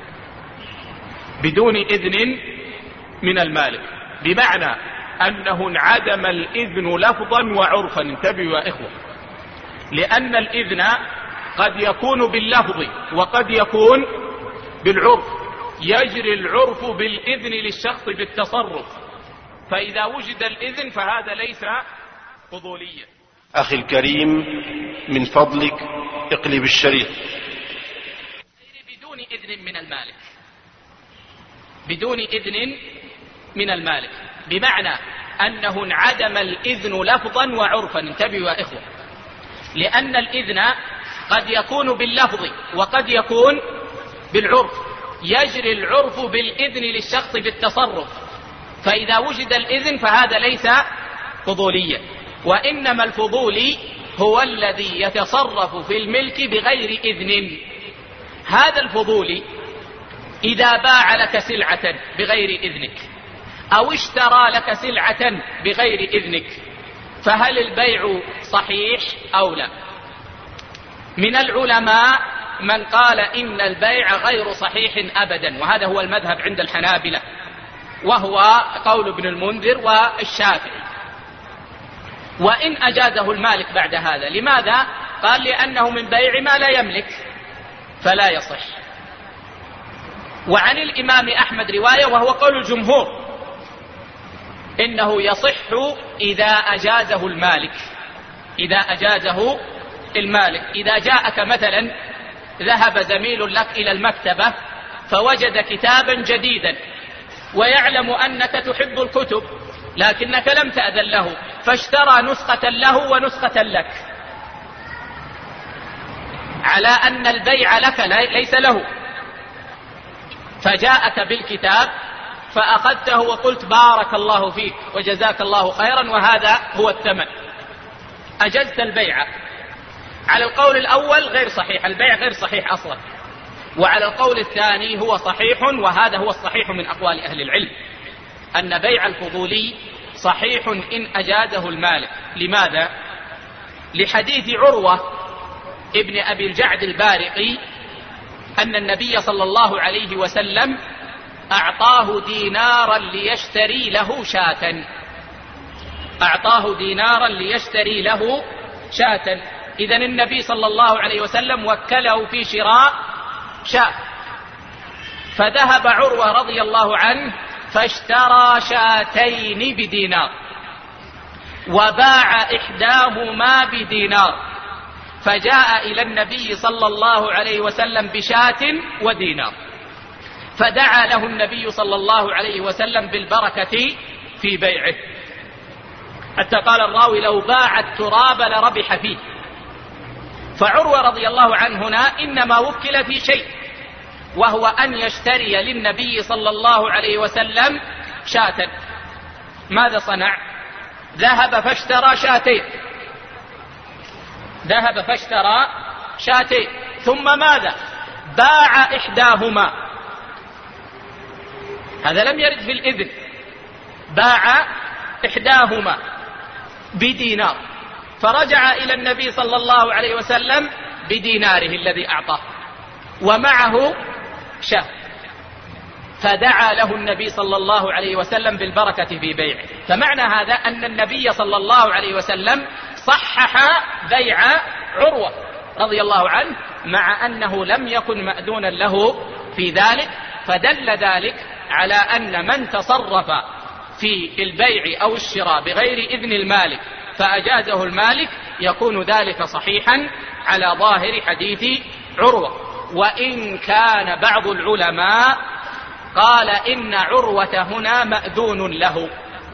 Speaker 2: بدون إذن من المالك، بمعنى أنه انعدم الإذن لفظا وعرفا. انتبهوا يا إخوة، لأن الإذن قد يكون باللفظ وقد يكون بالعرف، يجري العرف بالإذن للشخص بالتصرف، فإذا وجد الإذن فهذا ليس فضوليا.
Speaker 1: أخي الكريم من فضلك اقلب الشريط.
Speaker 2: بدون إذن من المالك، بدون إذن من المالك، بمعنى أنه انعدم الإذن لفظا وعرفا. انتبهوا يا إخوة، لأن الإذن قد يكون باللفظ وقد يكون بالعرف، يجري العرف بالإذن للشخص بالتصرف، فإذا وجد الإذن فهذا ليس فضوليا، وإنما الفضولي هو الذي يتصرف في الملك بغير إذن. هذا الفضولي إذا باع لك سلعة بغير إذنك أو اشترى لك سلعة بغير إذنك فهل البيع صحيح أو لا؟ من العلماء من قال إن البيع غير صحيح أبدا، وهذا هو المذهب عند الحنابلة، وهو قول ابن المنذر والشافعي. وإن أجازه المالك بعد هذا، لماذا؟ قال لأنه من بيع ما لا يملك فلا يصح. وعن الإمام أحمد رواية وهو قول الجمهور إنه يصح إذا أجازه المالك، إذا أجازه المالك. إذا جاءك مثلا ذهب زميل لك إلى المكتبة فوجد كتابا جديدا ويعلم أنك تحب الكتب لكنك لم تأذن له، فاشترى نسخة له ونسخة لك على أن البيع لك ليس له، فجاءك بالكتاب فأخذته وقلت بارك الله فيك وجزاك الله خيرا وهذا هو الثمن، أجزت البيع. على القول الأول غير صحيح، البيع غير صحيح أصلا، وعلى القول الثاني هو صحيح، وهذا هو الصحيح من أقوال أهل العلم، أن بيع الفضولي صحيح إن أجازه المالك. لماذا؟ لحديث عروة ابن أبي الجعد البارقي أن النبي صلى الله عليه وسلم أعطاه دينارا ليشتري له شاة، أعطاه دينارا ليشتري له شاة. إذن النبي صلى الله عليه وسلم وكله في شراء شاة، فذهب عروة رضي الله عنه فاشترى شاتين بدينار وباع إحداهما بدينار، فجاء إلى النبي صلى الله عليه وسلم بشاة ودينار، فدعا له النبي صلى الله عليه وسلم بالبركة في بيعه، حتى قال الراوي لو باع التراب لربح فيه. فعروة رضي الله عنه هنا إنما وكل في شيء، وهو أن يشتري للنبي صلى الله عليه وسلم شاة. ماذا صنع؟ ذهب فاشترى شاتين، ذهب فاشترى شاتين، ثم ماذا؟ باع إحداهما، هذا لم يرد في الإذن، باع إحداهما بدينار، فرجع إلى النبي صلى الله عليه وسلم بديناره الذي أعطاه ومعه شاة، فدعا له النبي صلى الله عليه وسلم بالبركة في بيعه. فمعنى هذا أن النبي صلى الله عليه وسلم صحح بيع عروة رضي الله عنه، مع أنه لم يكن مأذونا له في ذلك، فدل ذلك على أن من تصرف في البيع أو الشراء بغير إذن المالك فأجازه المالك يكون ذلك صحيحا على ظاهر حديث عروة. وإن كان بعض العلماء قال إن عروة هنا مأذون له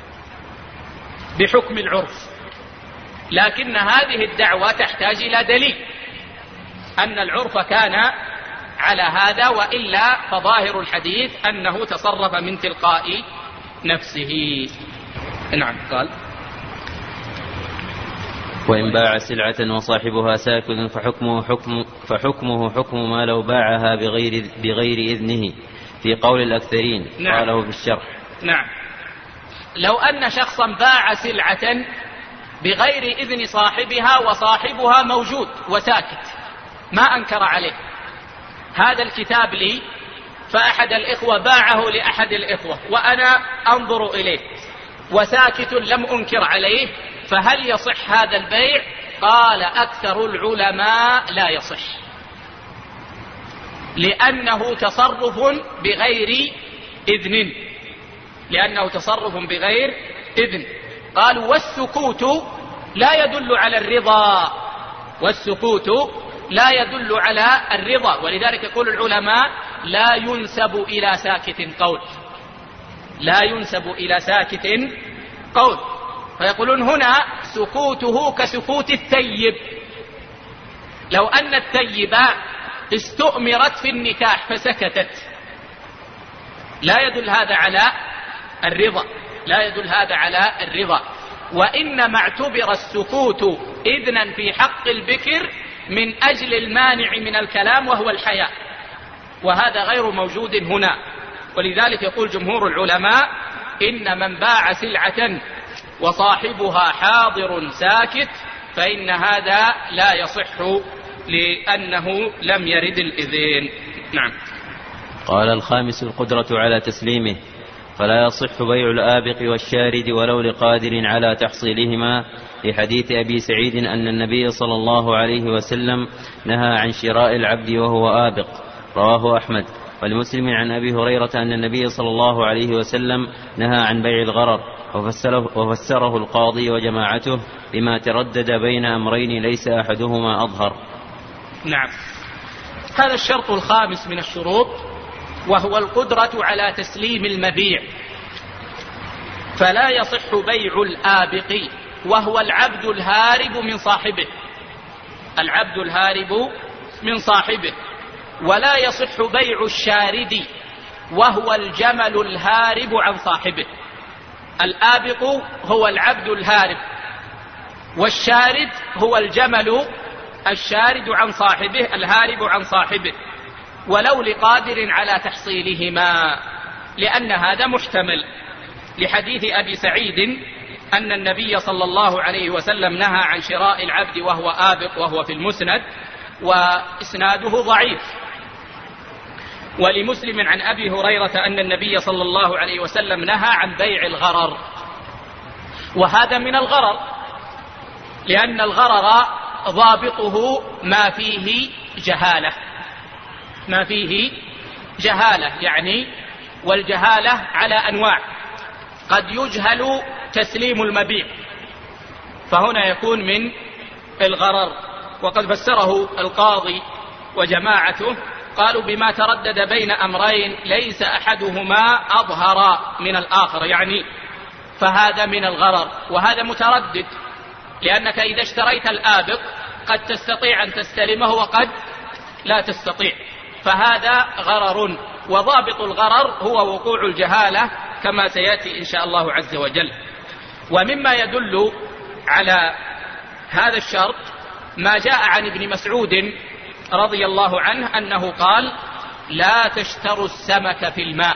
Speaker 2: بحكم العرف، لكن هذه الدعوة تحتاج إلى دليل أن العرف كان على هذا، وإلا فظاهر الحديث أنه تصرف من تلقاء نفسه. نعم.
Speaker 3: وإن باع سلعة وصاحبها ساكت فحكمه حكم ما لو باعها بغير إذنه في قول الأكثرين.
Speaker 2: نعم.
Speaker 3: قاله في الشرح.
Speaker 2: نعم. لو أن شخصا باع سلعة بغير إذن صاحبها وصاحبها موجود وساكت ما أنكر عليه، هذا الكتاب لي، فأحد الإخوة باعه لأحد الإخوة وأنا أنظر إليه وساكت لم أنكر عليه، فهل يصح هذا البيع؟ قال أكثر العلماء لا يصح، لأنه تصرف بغير إذن، لأنه تصرف بغير إذن. قالوا والسكوت لا يدل على الرضا، والسكوت لا يدل على الرضا، ولذلك يقول العلماء لا ينسب إلى ساكت قول، لا ينسب إلى ساكت قول. فيقولون هنا سكوته كسكوت الثيب، لو أن الثيبة استؤمرت في النكاح فسكتت لا يدل هذا على الرضا، لا يدل هذا على الرضا، وإنما اعتبر السكوت إذنا في حق البكر من أجل المانع من الكلام وهو الحياء، وهذا غير موجود هنا. ولذلك يقول جمهور العلماء إن من باع سلعة وصاحبها حاضر ساكت فإن هذا لا يصح لأنه لم يرد الإذن. نعم.
Speaker 3: قال الخامس القدرة على تسليمه، فلا يصح بيع الآبق والشارد ولو لقادر على تحصيلهما، لحديث أبي سعيد أن النبي صلى الله عليه وسلم نهى عن شراء العبد وهو آبق، رواه أحمد. ولمسلم عن أبي هريرة أن النبي صلى الله عليه وسلم نهى عن بيع الغرر، وفسره القاضي وجماعته بما تردد بين أمرين ليس أحدهما أظهر.
Speaker 2: نعم. هذا الشرط الخامس من الشروط، وهو القدرة على تسليم المبيع. فلا يصح بيع الآبق وهو العبد الهارب من صاحبه، العبد الهارب من صاحبه. ولا يصح بيع الشارد وهو الجمل الهارب عن صاحبه. الآبق هو العبد الهارب، والشارد هو الجمل الشارد عن صاحبه الهارب عن صاحبه، ولو لقادر على تحصيلهما، لأن هذا محتمل، لحديث أبي سعيد أن النبي صلى الله عليه وسلم نهى عن شراء العبد وهو آبق، وهو في المسند وإسناده ضعيف. ولمسلم عن أبي هريرة أن النبي صلى الله عليه وسلم نهى عن بيع الغرر، وهذا من الغرر، لأن الغرر ضابطه ما فيه جهالة، ما فيه جهالة يعني، والجهالة على أنواع، قد يجهل تسليم المبيع فهنا يكون من الغرر. وقد فسره القاضي وجماعته، قالوا بما تردد بين أمرين ليس أحدهما أظهر من الآخر، يعني فهذا من الغرر، وهذا متردد، لأنك إذا اشتريت الآبق قد تستطيع أن تستلمه وقد لا تستطيع، فهذا غرر. وضابط الغرر هو وقوع الجهالة كما سيأتي إن شاء الله عز وجل. ومما يدل على هذا الشرط ما جاء عن ابن مسعود رضي الله عنه أنه قال: لا تشتروا السمك في الماء،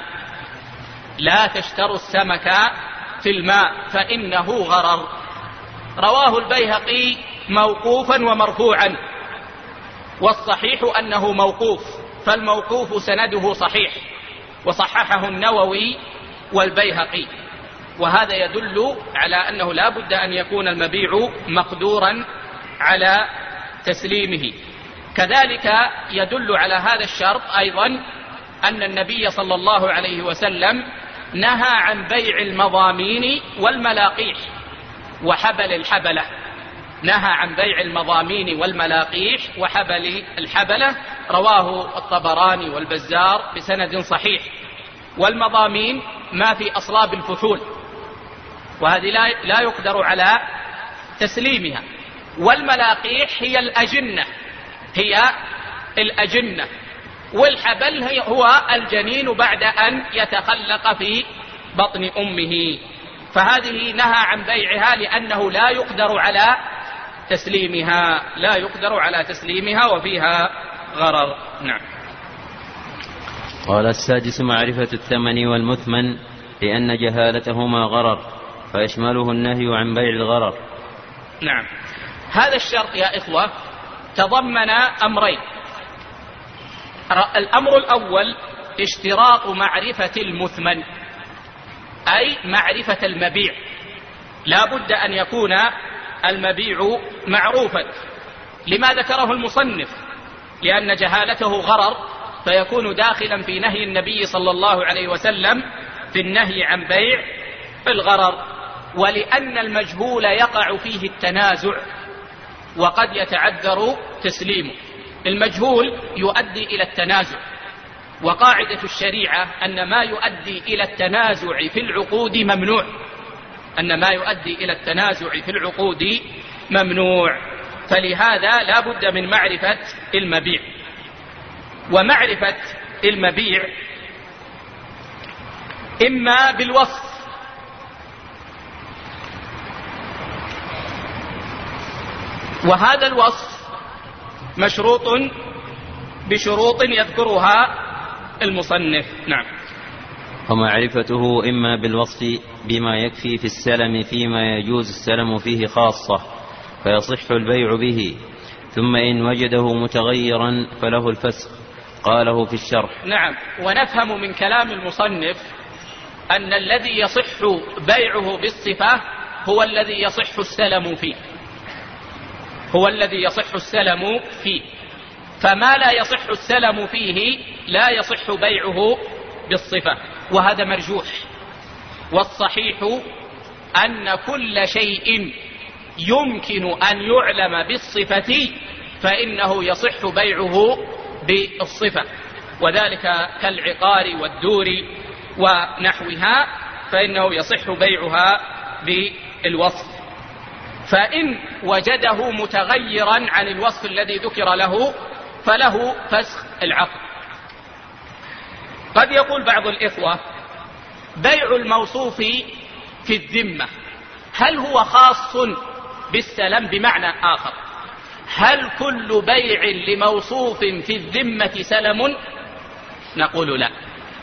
Speaker 2: لا تشتروا السمك في الماء فإنه غرر. رواه البيهقي موقوفا ومرفوعا، والصحيح أنه موقوف، فالموقوف سنده صحيح، وصححه النووي والبيهقي، وهذا يدل على أنه لا بد أن يكون المبيع مقدورا على تسليمه. كذلك يدل على هذا الشرط أيضا أن النبي صلى الله عليه وسلم نهى عن بيع المضامين والملاقيح وحبل الحبلة، نهى عن بيع المضامين والملاقيح وحبل الحبلة، رواه الطبراني والبزار بسند صحيح. والمضامين ما في أصلاب الفحول، وهذه لا يقدر على تسليمها. والملاقيح هي الأجنة، هي الأجنة، والحبل هو الجنين بعد أن يتخلق في بطن أمه، فهذه نهى عن بيعها لأنه لا يقدر على تسليمها، لا يقدر على تسليمها وفيها غرر. نعم.
Speaker 3: قال السادس: معرفة الثمن والمثمن، لأن جهالتهما غرر، فيشمله النهي عن بيع الغرر.
Speaker 2: نعم. هذا الشرط يا إخوة تضمن أمرين. الأمر الأول اشتراط معرفة المثمن، أي معرفة المبيع. لا بد أن يكون المبيع معروفا. لما ذكره المصنف؟ لأن جهالته غرر، فيكون داخلا في نهي النبي صلى الله عليه وسلم في النهي عن بيع الغرر، ولأن المجهول يقع فيه التنازع وقد يتعذر تسليمه. المجهول يؤدي إلى التنازع، وقاعدة الشريعة أن ما يؤدي إلى التنازع في العقود ممنوع، أن ما يؤدي إلى التنازع في العقود ممنوع. فلهذا لا بد من معرفة المبيع. ومعرفة المبيع إما بالوصف، وهذا الوصف مشروط بشروط يذكرها المصنف. نعم.
Speaker 3: ومعرفته إما بالوصف بما يكفي في السلم فيما يجوز السلم فيه خاصة، فيصح البيع به، ثم إن وجده متغيرا فله الفسخ، قاله في الشرح.
Speaker 2: نعم. ونفهم من كلام المصنف أن الذي يصح بيعه بالصفة هو الذي يصح السلم فيه، هو الذي يصح السلم فيه. فما لا يصح السلم فيه لا يصح بيعه بالصفة، وهذا مرجوح. والصحيح أن كل شيء يمكن أن يعلم بالصفة فإنه يصح بيعه بالصفة، وذلك كالعقار والدور ونحوها، فإنه يصح بيعها بالوصف. فإن وجده متغيرا عن الوصف الذي ذكر له فله فسخ العقد. قد يقول بعض الإخوة: بيع الموصوف في الذمة هل هو خاص بالسلم؟ بمعنى آخر، هل كل بيع لموصوف في الذمة سلم؟ نقول لا،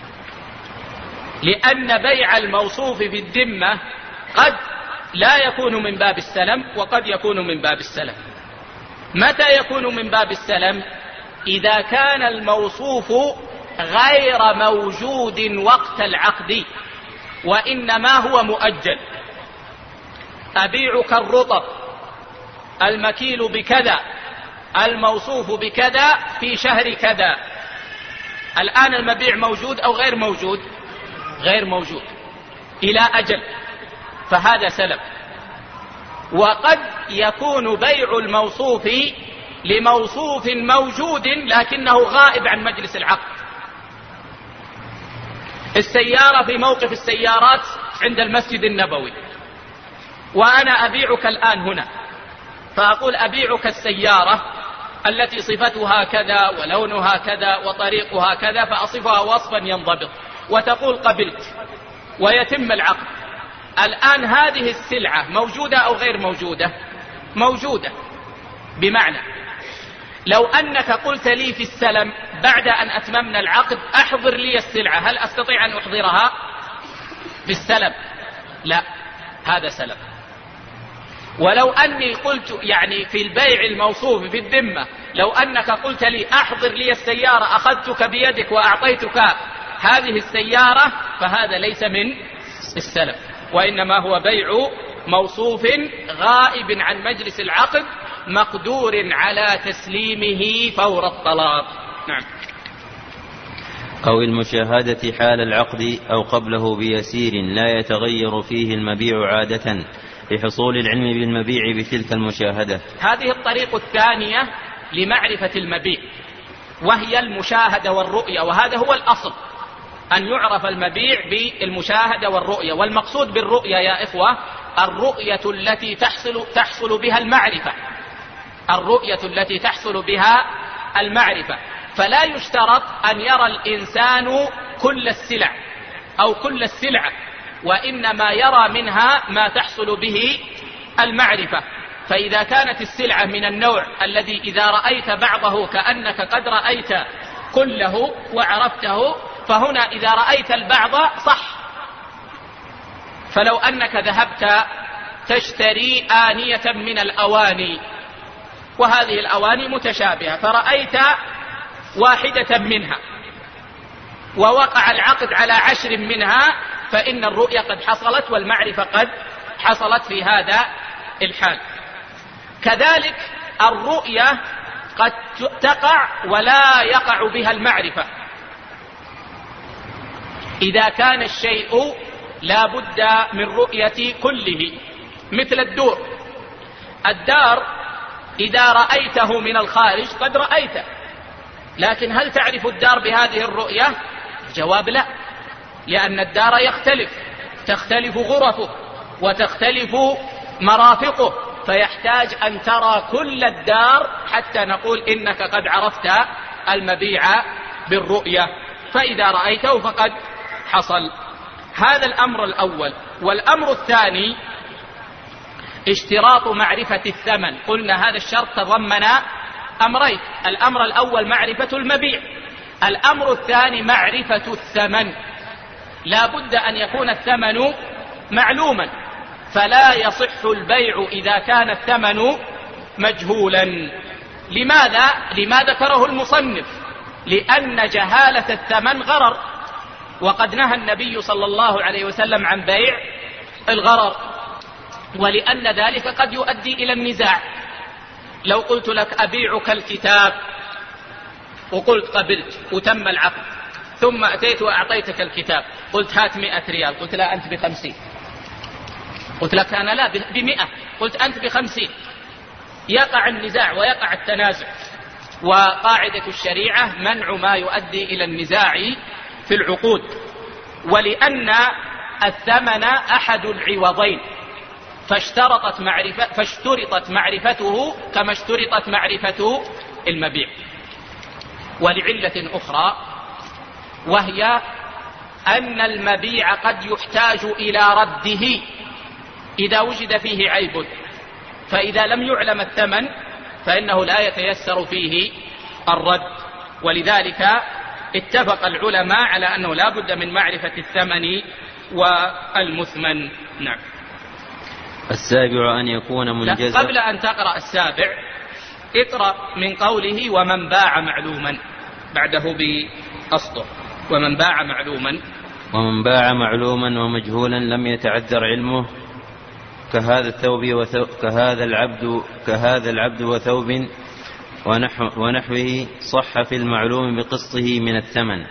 Speaker 2: لأن بيع الموصوف في الذمة قد لا يكون من باب السلم وقد يكون من باب السلم. متى يكون من باب السلم؟ إذا كان الموصوف غير موجود وقت العقد، وإنما هو مؤجل. أبيعك الرطب المكيل بكذا الموصوف بكذا في شهر كذا. الآن المبيع موجود أو غير موجود؟ غير موجود إلى أجل، فهذا سلم. وقد يكون بيع الموصوف لموصوف موجود لكنه غائب عن مجلس العقد. السيارة في موقف السيارات عند المسجد النبوي، وأنا أبيعك الآن هنا، فأقول أبيعك السيارة التي صفتها كذا ولونها كذا وطريقها كذا، فأصفها وصفا ينضبط، وتقول قبلت، ويتم العقد. الآن هذه السلعة موجودة أو غير موجودة؟ موجودة. بمعنى لو أنك قلت لي في السلم بعد أن أتممنا العقد أحضر لي السلعة، هل أستطيع أن أحضرها في السلم؟ لا، هذا سلم. ولو أني قلت يعني في البيع الموصوف في الذمة، لو أنك قلت لي أحضر لي السيارة، أخذتك بيدك وأعطيتك هذه السيارة، فهذا ليس من السلم، وإنما هو بيع موصوف غائب عن مجلس العقد مقدور على تسليمه فور الطلاق. نعم.
Speaker 3: أو المشاهدة حال العقد أو قبله بيسير لا يتغير فيه المبيع عادة، لحصول العلم بالمبيع بتلك المشاهدة.
Speaker 2: هذه الطريق الثانية لمعرفة المبيع، وهي المشاهدة والرؤية، وهذا هو الأصل، أن يعرف المبيع بالمشاهدة والرؤية. والمقصود بالرؤية يا إخوة الرؤية التي تحصل بها المعرفة، الرؤية التي تحصل بها المعرفة. فلا يشترط أن يرى الإنسان كل السلع أو كل السلعة، وإنما يرى منها ما تحصل به المعرفة. فإذا كانت السلعة من النوع الذي إذا رأيت بعضه كأنك قد رأيت كله وعرفته، فهنا إذا رأيت البعض صح. فلو أنك ذهبت تشتري آنية من الأواني، وهذه الأواني متشابهة، فرأيت واحدة منها ووقع العقد على 10 منها، فإن الرؤية قد حصلت والمعرفة قد حصلت في هذا الحال. كذلك الرؤية قد تقع ولا يقع بها المعرفة إذا كان الشيء لا بد من رؤية كله، مثل الدار إذا رأيته من الخارج قد رأيته، لكن هل تعرف الدار بهذه الرؤية؟ الجواب لا، لأن الدار تختلف غرفه وتختلف مرافقه، فيحتاج أن ترى كل الدار حتى نقول إنك قد عرفت المبيع بالرؤية، فإذا رأيته فقد حصل. هذا الأمر الأول. والأمر الثاني اشتراط معرفة الثمن. قلنا هذا الشرط تضمن أمرين: الأمر الأول معرفة المبيع، الأمر الثاني معرفة الثمن. لا بد أن يكون الثمن معلوما، فلا يصح البيع إذا كان الثمن مجهولا. لما ذكره المصنف؟ لأن جهالة الثمن غرر، وقد نهى النبي صلى الله عليه وسلم عن بيع الغرر، ولأن ذلك قد يؤدي إلى النزاع. لو قلت لك أبيعك الكتاب وقلت قبلت وتم العقد، ثم أتيت وأعطيتك الكتاب، قلت هات 100 ريال، قلت لا أنت ب50، قلت لك أنا لا ب100، قلت أنت ب50، يقع النزاع ويقع التنازع. وقاعدة الشريعة منع ما يؤدي إلى النزاع في العقود، ولأن الثمن أحد العوضين، فاشترطت معرفته كما اشترطت معرفة المبيع. ولعلة أخرى، وهي أن المبيع قد يحتاج إلى رده إذا وجد فيه عيب، فإذا لم يعلم الثمن فإنه لا يتيسر فيه الرد. ولذلك اتفق العلماء على أنه لا بد من معرفة الثمن والمثمن. نعم.
Speaker 3: السابع أن يكون منجزا.
Speaker 2: قبل أن تقرأ السابع اقرأ من قوله ومن باع معلوما، بعده بأسطر: ومن باع معلوما ومجهولا لم يتعذر علمه كهذا العبد وثوب ونحوه صح في المعلوم بقسطه من الثمن.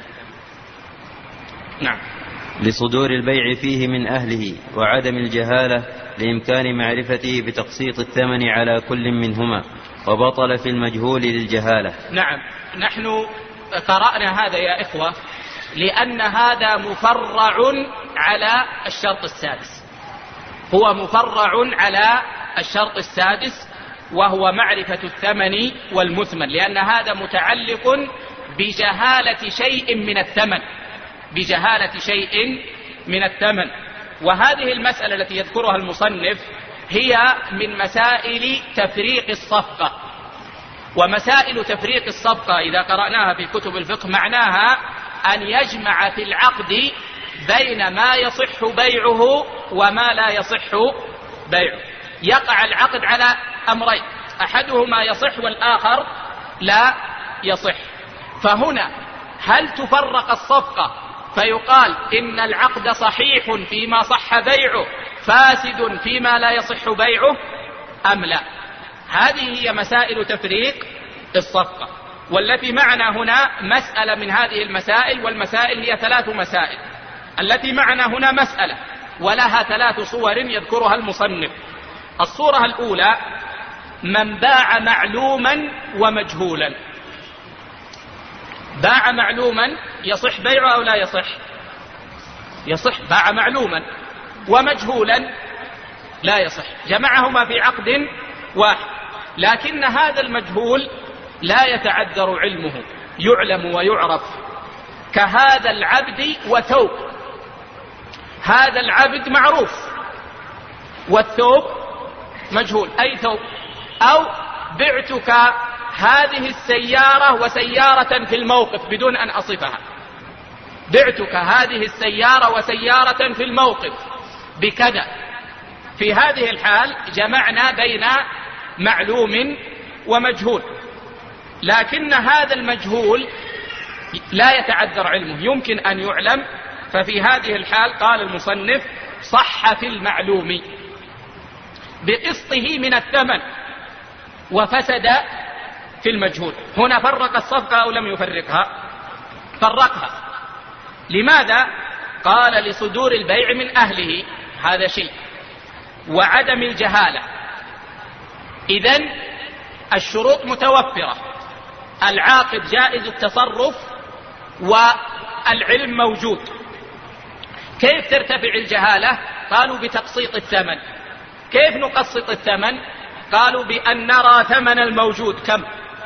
Speaker 2: نعم.
Speaker 3: لصدور البيع فيه من أهله وعدم الجهالة لإمكان معرفته بتقسيط الثمن على كل منهما، وبطل في المجهول للجهالة.
Speaker 2: نعم. نحن قرأنا هذا يا إخوة لأن هذا مفرع على الشرط السادس، هو مفرع على الشرط السادس، وهو معرفة الثمن والمثمن، لأن هذا متعلق بجهالة شيء من الثمن. وهذه المسألة التي يذكرها المصنف هي من مسائل تفريق الصفقة. ومسائل تفريق الصفقة إذا قرأناها في كتب الفقه معناها أن يجمع في العقد بين ما يصح بيعه وما لا يصح بيعه. يقع العقد على أمرين، أحدهما يصح والآخر لا يصح. فهنا هل تفرق الصفقة فيقال إن العقد صحيح فيما صح بيعه فاسد فيما لا يصح بيعه أم لا؟ هذه هي مسائل تفريق الصفقة، والتي معنا هنا مسألة من هذه المسائل، والمسائل هي 3 مسائل. التي معنا هنا مسألة ولها 3 صور يذكرها المصنف. الصورة الأولى: من باع معلوما ومجهولا. باع معلوما يصح بيعه أو لا يصح؟ يصح. باع معلوما. ومجهولا لا يصح. جمعهما في عقد واحد، لكن هذا المجهول لا يتعذر علمه، يعلم ويعرف، كهذا العبد وثوب. هذا العبد معروف والثوب مجهول أي ثوب. أو بعتك هذه السيارة وسيارة في الموقف بدون أن أصفها، بعتك هذه السيارة وسيارة في الموقف بكذا. في هذه الحال جمعنا بين معلوم ومجهول، لكن هذا المجهول لا يتعذر علمه، يمكن أن يعلم. ففي هذه الحال قال المصنف صح في المعلوم بقسطه من الثمن وفسد في المجهول. هنا فرق الصفقة أو لم يفرقها؟ فرقها. لماذا؟ قال لصدور البيع من أهله، هذا شيء، وعدم الجهالة. إذن الشروط متوفرة، العاقد جائز التصرف والعلم موجود. كيف ترتفع الجهالة؟ قالوا بتقسيط الثمن. كيف نقسط الثمن؟ قالوا بأن نرى ثمن الموجود كم،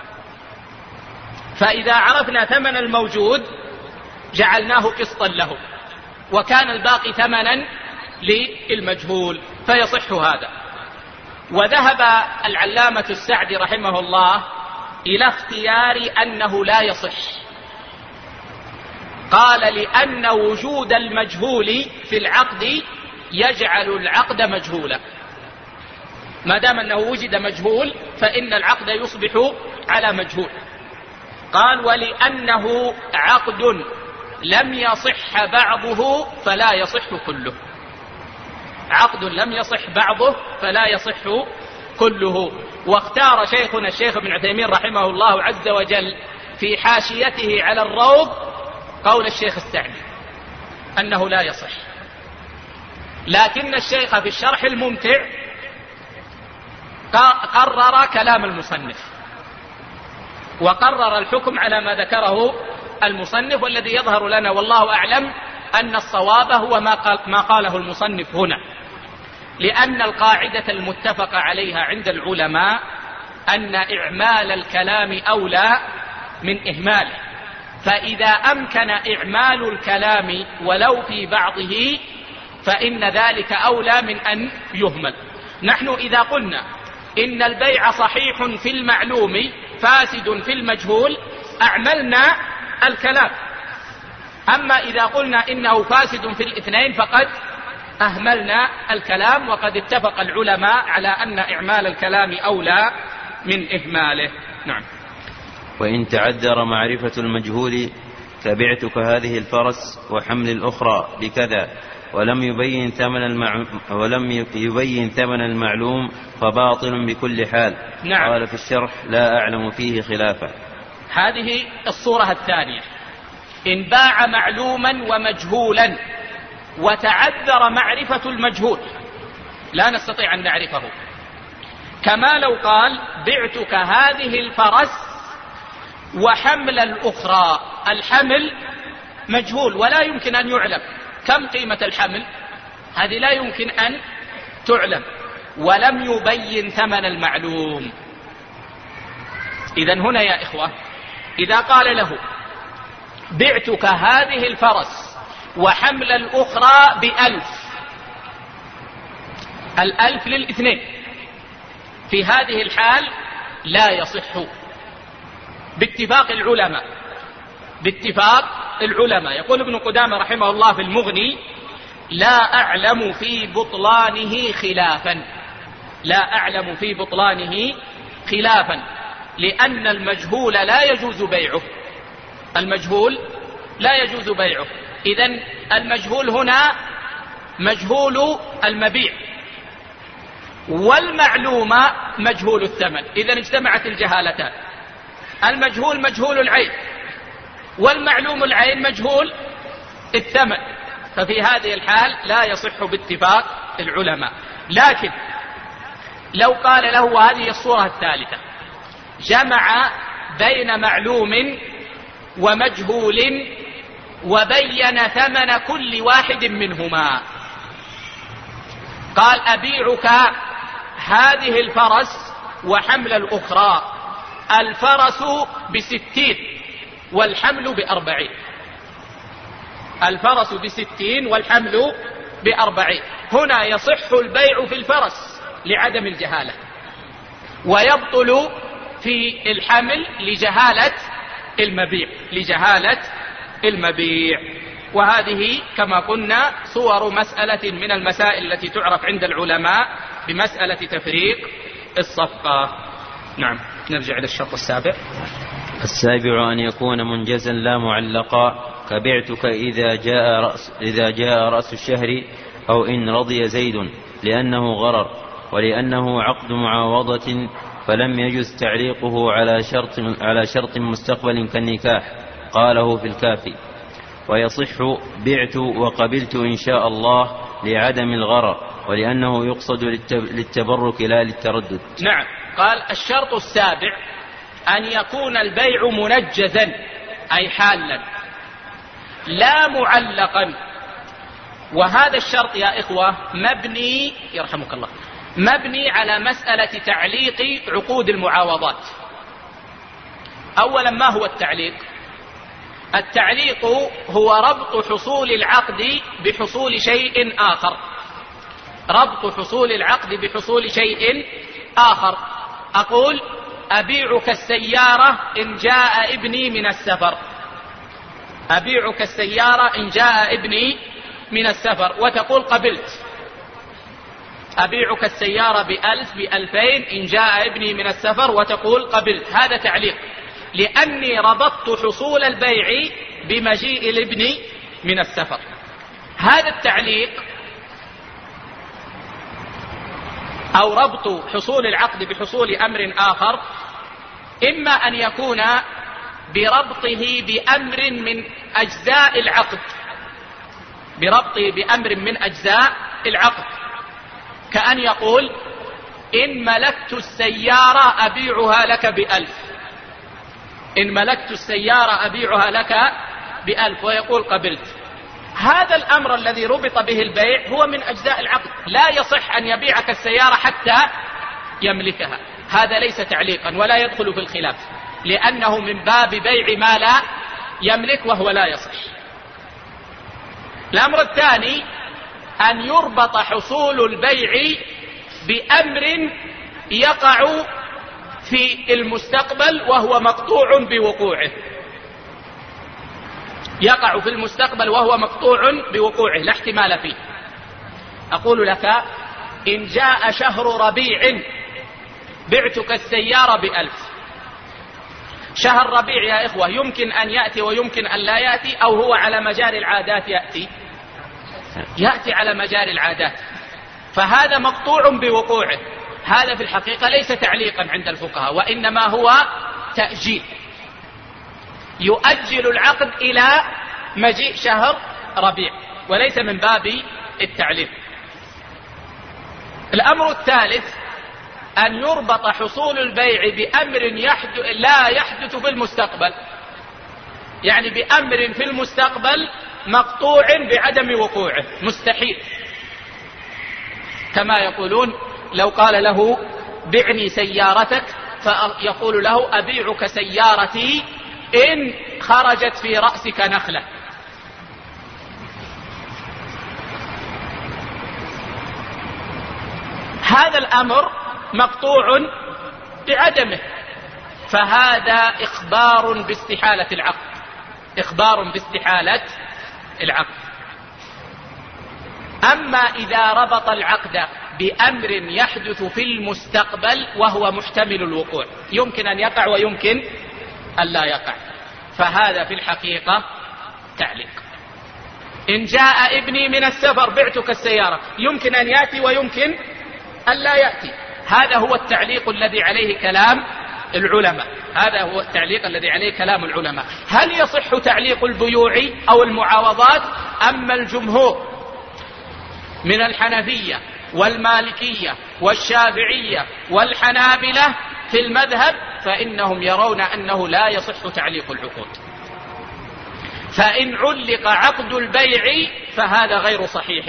Speaker 2: فإذا عرفنا ثمن الموجود جعلناه قسطا له، وكان الباقي ثمنا للمجهول، فيصح هذا. وذهب العلامة السعدي رحمه الله إلى اختيار أنه لا يصح. قال لأن وجود المجهول في العقد يجعل العقد مجهولا، ما دام أنه وجد مجهول فإن العقد يصبح على مجهول. قال ولأنه عقد لم يصح بعضه فلا يصح كله، عقد لم يصح بعضه فلا يصح كله. واختار شيخنا الشيخ ابن عثيمين رحمه الله عز وجل في حاشيته على الروض قول الشيخ السعدي أنه لا يصح، لكن الشيخ في الشرح الممتع قرر كلام المصنف وقرر الحكم على ما ذكره المصنف، والذي يظهر لنا والله أعلم أن الصواب هو ما قاله المصنف هنا، لأن القاعدة المتفق عليها عند العلماء أن إعمال الكلام أولى من إهماله، فإذا أمكن إعمال الكلام ولو في بعضه فإن ذلك أولى من أن يهمل. نحن إذا قلنا إن البيع صحيح في المعلوم فاسد في المجهول أعملنا الكلام، أما إذا قلنا إنه فاسد في الاثنين فقد أهملنا الكلام، وقد اتفق العلماء على أن إعمال الكلام أولى من إهماله. نعم.
Speaker 3: وإن تعذر معرفة المجهول كبعتك هذه الفرس وحمل الأخرى بكذا ولم يبين ثمن المعلوم فباطل بكل حال.
Speaker 2: نعم.
Speaker 3: قال في الشرح لا أعلم فيه خلافا.
Speaker 2: هذه الصورة الثانية، إن باع معلوما ومجهولا وتعذر معرفة المجهول لا نستطيع أن نعرفه، كما لو قال بعتك هذه الفرس وحمل الأخرى، الحمل مجهول ولا يمكن أن يعلم، كم قيمة الحمل؟ هذه لا يمكن أن تعلم، ولم يبين ثمن المعلوم. إذن هنا يا إخوة إذا قال له بعتك هذه الفرس وحمل الأخرى ب1000، 1000 للاثنين، في هذه الحال لا يصح باتفاق العلماء، باتفاق العلماء. يقول ابن قدامة رحمه الله في المغني لا أعلم في بطلانه خلافا، لا أعلم في بطلانه خلافا، لأن المجهول لا يجوز بيعه، المجهول لا يجوز بيعه. إذن المجهول هنا مجهول المبيع، والمعلوم مجهول الثمن، إذن اجتمعت الجهالتان، المجهول مجهول العين والمعلوم العين مجهول الثمن، ففي هذه الحال لا يصح باتفاق العلماء. لكن لو قال له، وهذه الصورة الثالثة، جمع بين معلوم ومجهول وبين ثمن كل واحد منهما، قال أبيعك هذه الفرس وحمل الأخرى، الفرس ب60 والحمل ب40، الفرس ب60 والحمل ب40، هنا يصح البيع في الفرس لعدم الجهالة، ويبطل في الحمل لجهالة المبيع. وهذه كما قلنا صور مسألة من المسائل التي تعرف عند العلماء بمسألة تفريق الصفقة. نعم، نرجع إلى الشرط السابع.
Speaker 3: السابع أن يكون منجزا لا معلقا، كبعتك إذا جاء رأس الشهر، أو إن رضي زيد، لأنه غرر ولأنه عقد معاوضة، فلم يجز تعليقه على شرط مستقبل كالنكاح، قاله في الكافي. ويصح بعت وقبلت إن شاء الله لعدم الغرر، ولأنه يقصد للتبرك لا للتردد.
Speaker 2: نعم. قال الشرط السابع أن يكون البيع منجزا أي حالا لا معلقا. وهذا الشرط يا إخوة مبني يرحمك الله مبني على مسألة تعليق عقود المعاوضات. أولا، ما هو التعليق؟ التعليق هو ربط حصول العقد بحصول شيء آخر. ربط حصول العقد بحصول شيء آخر. أقول أبيعك السيارة إن جاء ابني من السفر. أبيعك السيارة إن جاء ابني من السفر، وتقول قبلت. أبيعك السيارة ب1000 ب2000 إن جاء ابني من السفر، وتقول قبلت. هذا تعليق، لأني ربطت حصول البيع بمجيء الابن من السفر. هذا التعليق أو ربط حصول العقد بحصول أمر آخر إما أن يكون بربطه بأمر من أجزاء العقد، بربطه بأمر من أجزاء العقد، كأن يقول إن ملكت السيارة أبيعها لك ب1000. إن ملكت السيارة أبيعها لك ب1000، ويقول قبلت. هذا الأمر الذي ربط به البيع هو من أجزاء العقد، لا يصح أن يبيعك السيارة حتى يملكها. هذا ليس تعليقا ولا يدخل في الخلاف، لأنه من باب بيع ما لا يملك وهو لا يصح. الأمر الثاني أن يربط حصول البيع بأمر يقع في المستقبل وهو مقطوع بوقوعه. يقع في المستقبل وهو مقطوع بوقوعه، لا احتمال فيه. أقول لك إن جاء شهر ربيع بعتك السيارة ب1000. شهر ربيع يا إخوة يمكن أن يأتي ويمكن أن لا يأتي، أو هو على مجال العادات يأتي على مجال العادات، فهذا مقطوع بوقوعه. هذا في الحقيقة ليس تعليقا عند الفقهاء، وإنما هو تأجيل، يؤجل العقد إلى مجيء شهر ربيع، وليس من باب التعليق. الأمر الثالث أن يربط حصول البيع بأمر لا يحدث في المستقبل، يعني بأمر في المستقبل مقطوع بعدم وقوعه، مستحيل. كما يقولون لو قال له بعني سيارتك، فيقول له أبيعك سيارتي إن خرجت في رأسك نخلة. هذا الأمر مقطوع بعدمه، فهذا إخبار باستحالة العقد، إخبار باستحالة العقد. أما إذا ربط العقد بأمر يحدث في المستقبل وهو محتمل الوقوع، يمكن أن يقع ويمكن أن لا يقع، فهذا في الحقيقة تعليق. إن جاء ابني من السفر بعتك السيارة، يمكن أن يأتي ويمكن أن لا يأتي. هذا هو التعليق الذي عليه كلام العلماء، هذا هو التعليق الذي عليه كلام العلماء. هل يصح تعليق البيوع أو المعاوضات؟ أما الجمهور من الحنفية والمالكية والشافعية والحنابلة في المذهب فإنهم يرون أنه لا يصح تعليق العقود. فإن علق عقد البيع فهذا غير صحيح.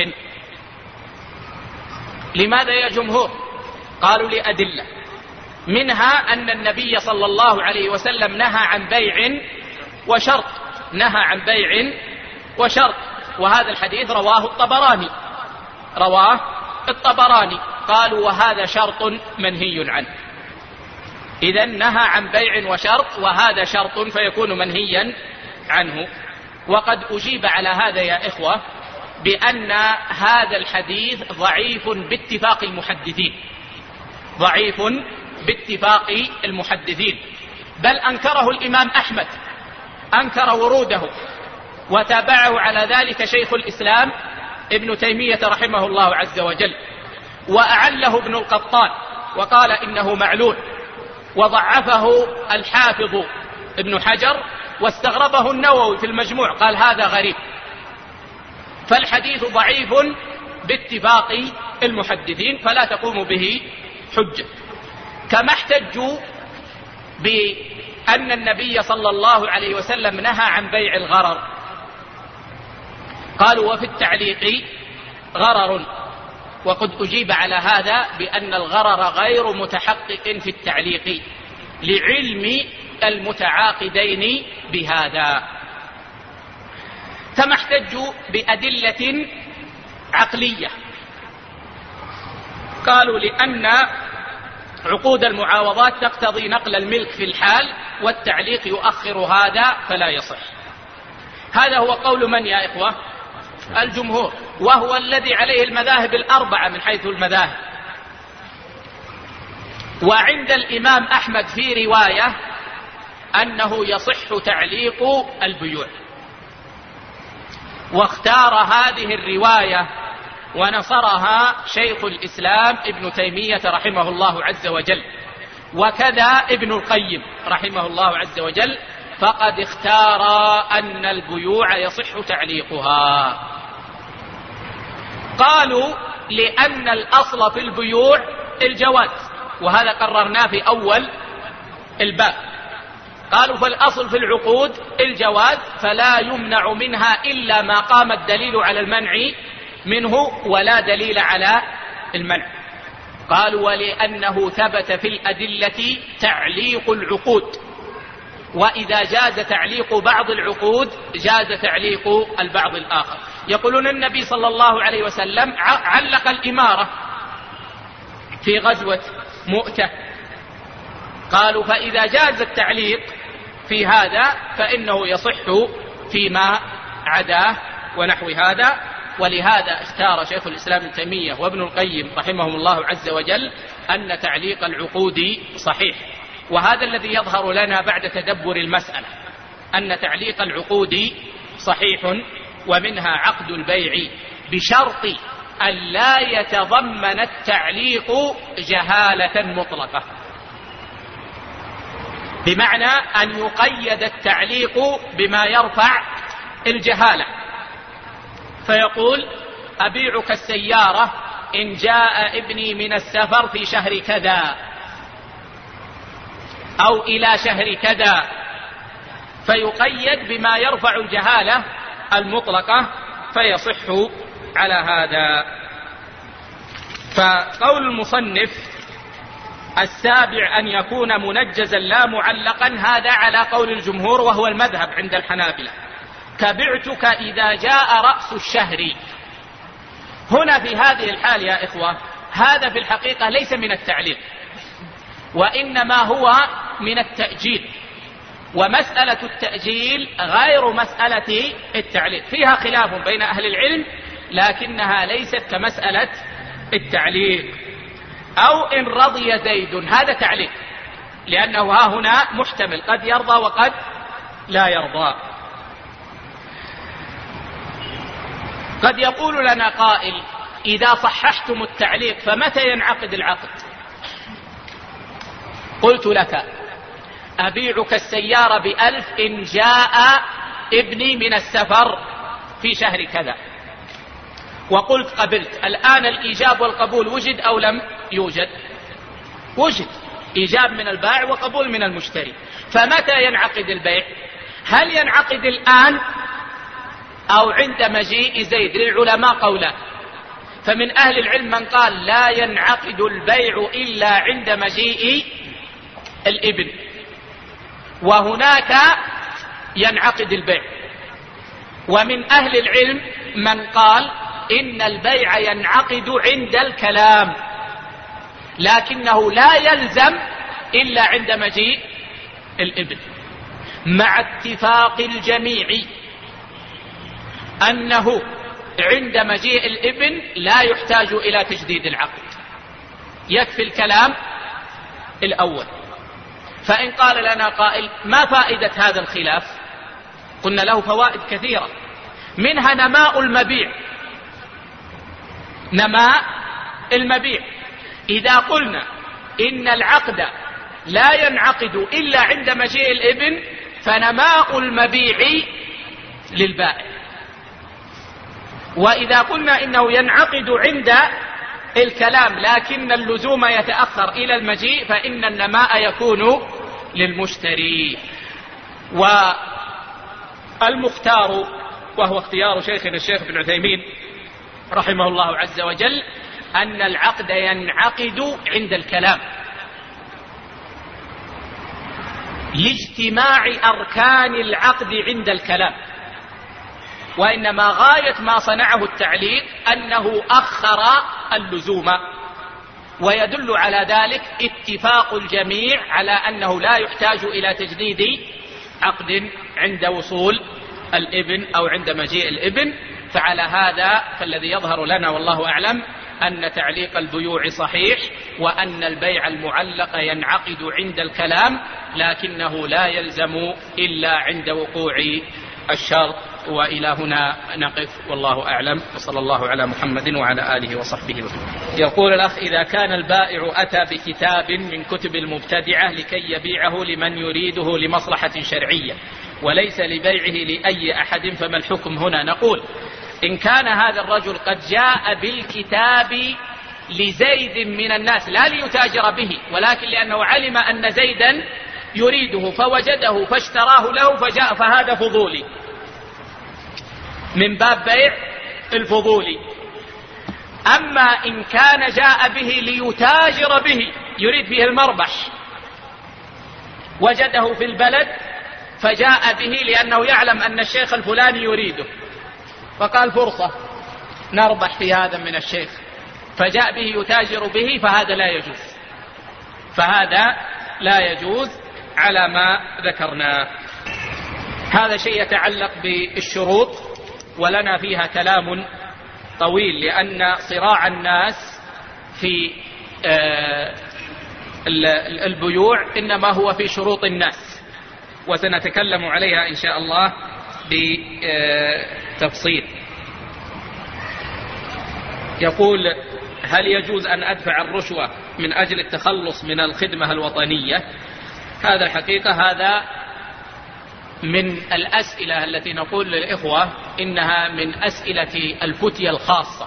Speaker 2: لماذا يا جمهور؟ قالوا لأدلة، منها أن النبي صلى الله عليه وسلم نهى عن بيع وشرط، نهى عن بيع وشرط، وهذا الحديث رواه الطبراني، قالوا وهذا شرط منهي عنه. إذا نهى عن بيع وشرط، وهذا شرط فيكون منهيا عنه. وقد أجيب على هذا يا إخوة بأن هذا الحديث ضعيف باتفاق المحدثين، ضعيف باتفاق المحدثين، بل أنكره الإمام أحمد، أنكر وروده، وتابعه على ذلك شيخ الإسلام ابن تيمية رحمه الله عز وجل، وأعله ابن القطان وقال إنه معلول، وضعفه الحافظ ابن حجر، واستغربه النووي في المجموع قال هذا غريب. فالحديث ضعيف باتفاق المحدثين فلا تقوم به حجة. كما احتجوا بأن النبي صلى الله عليه وسلم نهى عن بيع الغرر، قالوا وفي التعليق غرر، وقد أجيب على هذا بأن الغرر غير متحقق في التعليق لعلم المتعاقدين بهذا. كما احتجوا بأدلة عقلية، قالوا لأن عقود المعاوضات تقتضي نقل الملك في الحال، والتعليق يؤخر هذا فلا يصح. هذا هو قول من يا إخوة؟ الجمهور، وهو الذي عليه المذاهب الأربعة من حيث المذاهب. وعند الإمام أحمد في رواية أنه يصح تعليق البيوع، واختار هذه الرواية ونصرها شيخ الإسلام ابن تيمية رحمه الله عز وجل، وكذا ابن القيم رحمه الله عز وجل، فقد اختار أن البيوع يصح تعليقها. قالوا لأن الأصل في البيوع الجواز، وهذا قررناه في أول الباب. قالوا فالأصل في العقود الجواز، فلا يمنع منها إلا ما قام الدليل على المنع منه ولا دليل على المنع. قالوا ولأنه ثبت في الأدلة تعليق العقود، وإذا جاز تعليق بعض العقود جاز تعليق البعض الآخر. يقولون النبي صلى الله عليه وسلم علق الإمارة في غزوة مؤتة، قالوا فإذا جاز التعليق في هذا فإنه يصح فيما عداه ونحو هذا. ولهذا اختار شيخ الإسلام ابن تيمية وابن القيم رحمهم الله عز وجل أن تعليق العقود صحيح. وهذا الذي يظهر لنا بعد تدبر المسألة، أن تعليق العقود صحيح، ومنها عقد البيع بشرط أن لا يتضمن التعليق جهالة مطلقة، بمعنى أن يقيد التعليق بما يرفع الجهالة، فيقول أبيعك السيارة إن جاء ابني من السفر في شهر كذا أو إلى شهر كذا، فيقيد بما يرفع الجهالة المطلقة فيصح على هذا. فقول المصنف السابع أن يكون منجزا لا معلقا، هذا على قول الجمهور وهو المذهب عند الحنابلة. كبعتك إذا جاء رأس الشهر، هنا في هذه الحال يا إخوة هذا في الحقيقة ليس من التعليق، وإنما هو من التأجيل، ومسألة التأجيل غير مسألة التعليق، فيها خلاف بين أهل العلم لكنها ليست كمسألة التعليق. أو إن رضي زيد، هذا تعليق، لأنه ها هنا محتمل، قد يرضى وقد لا يرضى. قد يقول لنا قائل إذا صححتم التعليق فمتى ينعقد العقد؟ قلت لك أبيعك السيارة ب1000 إن جاء ابني من السفر في شهر كذا، وقلت قبلت. الآن الإيجاب والقبول وجد أو لم يوجد؟ وجد، إيجاب من البائع وقبول من المشتري. فمتى ينعقد البيع؟ هل ينعقد الآن أو عند مجيء زيد؟ للعلماء قولان، فمن أهل العلم من قال لا ينعقد البيع إلا عند مجيء الابن، وهناك ينعقد البيع. ومن أهل العلم من قال إن البيع ينعقد عند الكلام، لكنه لا يلزم إلا عند مجيء الابن، مع اتفاق الجميع أنه عند مجيء الابن لا يحتاج إلى تجديد العقد، يكفي الكلام الأول. فإن قال لنا قائل ما فائدة هذا الخلاف؟ قلنا له فوائد كثيرة، منها نماء المبيع. نماء المبيع، إذا قلنا إن العقد لا ينعقد إلا عند مجيء الابن فنماء المبيع للبائع، وإذا قلنا إنه ينعقد عند الكلام لكن اللزوم يتأخر إلى المجيء فإن النماء يكون للمشتري. والمختار وهو اختيار شيخنا الشيخ ابن عثيمين رحمه الله عز وجل أن العقد ينعقد عند الكلام لاجتماع أركان العقد عند الكلام، وإنما غاية ما صنعه التعليق أنه أخر اللزوم، ويدل على ذلك اتفاق الجميع على أنه لا يحتاج إلى تجديد عقد عند وصول الابن أو عند مجيء الابن. فعلى هذا فالذي يظهر لنا والله أعلم أن تعليق البيوع صحيح، وأن البيع المعلق ينعقد عند الكلام لكنه لا يلزم إلا عند وقوع الشرط. وإلى هنا نقف والله أعلم، وصلى الله على محمد وعلى آله وصحبه وسلم. يقول الأخ: إذا كان البائع أتى بكتاب من كتب المبتدعة لكي يبيعه لمن يريده لمصلحة شرعية وليس لبيعه لأي أحد فما الحكم هنا؟ نقول إن كان هذا الرجل قد جاء بالكتاب لزيد من الناس لا ليتاجر به، ولكن لأنه علم أن زيدا يريده فوجده فاشتراه له فجاء، فهذا فضولي من باب بيع الفضولي. أما إن كان جاء به ليتاجر به يريد به المربح، وجده في البلد فجاء به لأنه يعلم أن الشيخ الفلاني يريده فقال فرصة نربح في هذا من الشيخ، فجاء به يتاجر به، فهذا لا يجوز، فهذا لا يجوز على ما ذكرنا. هذا شيء يتعلق بالشروط ولنا فيها كلام طويل، لأن صراع الناس في البيوع إنما هو في شروط الناس، وسنتكلم عليها إن شاء الله بتفصيل. يقول: هل يجوز أن أدفع الرشوة من أجل التخلص من الخدمة الوطنية؟ هذا الحقيقة هذا من الأسئلة التي نقول للإخوة إنها من أسئلة الفتية الخاصة،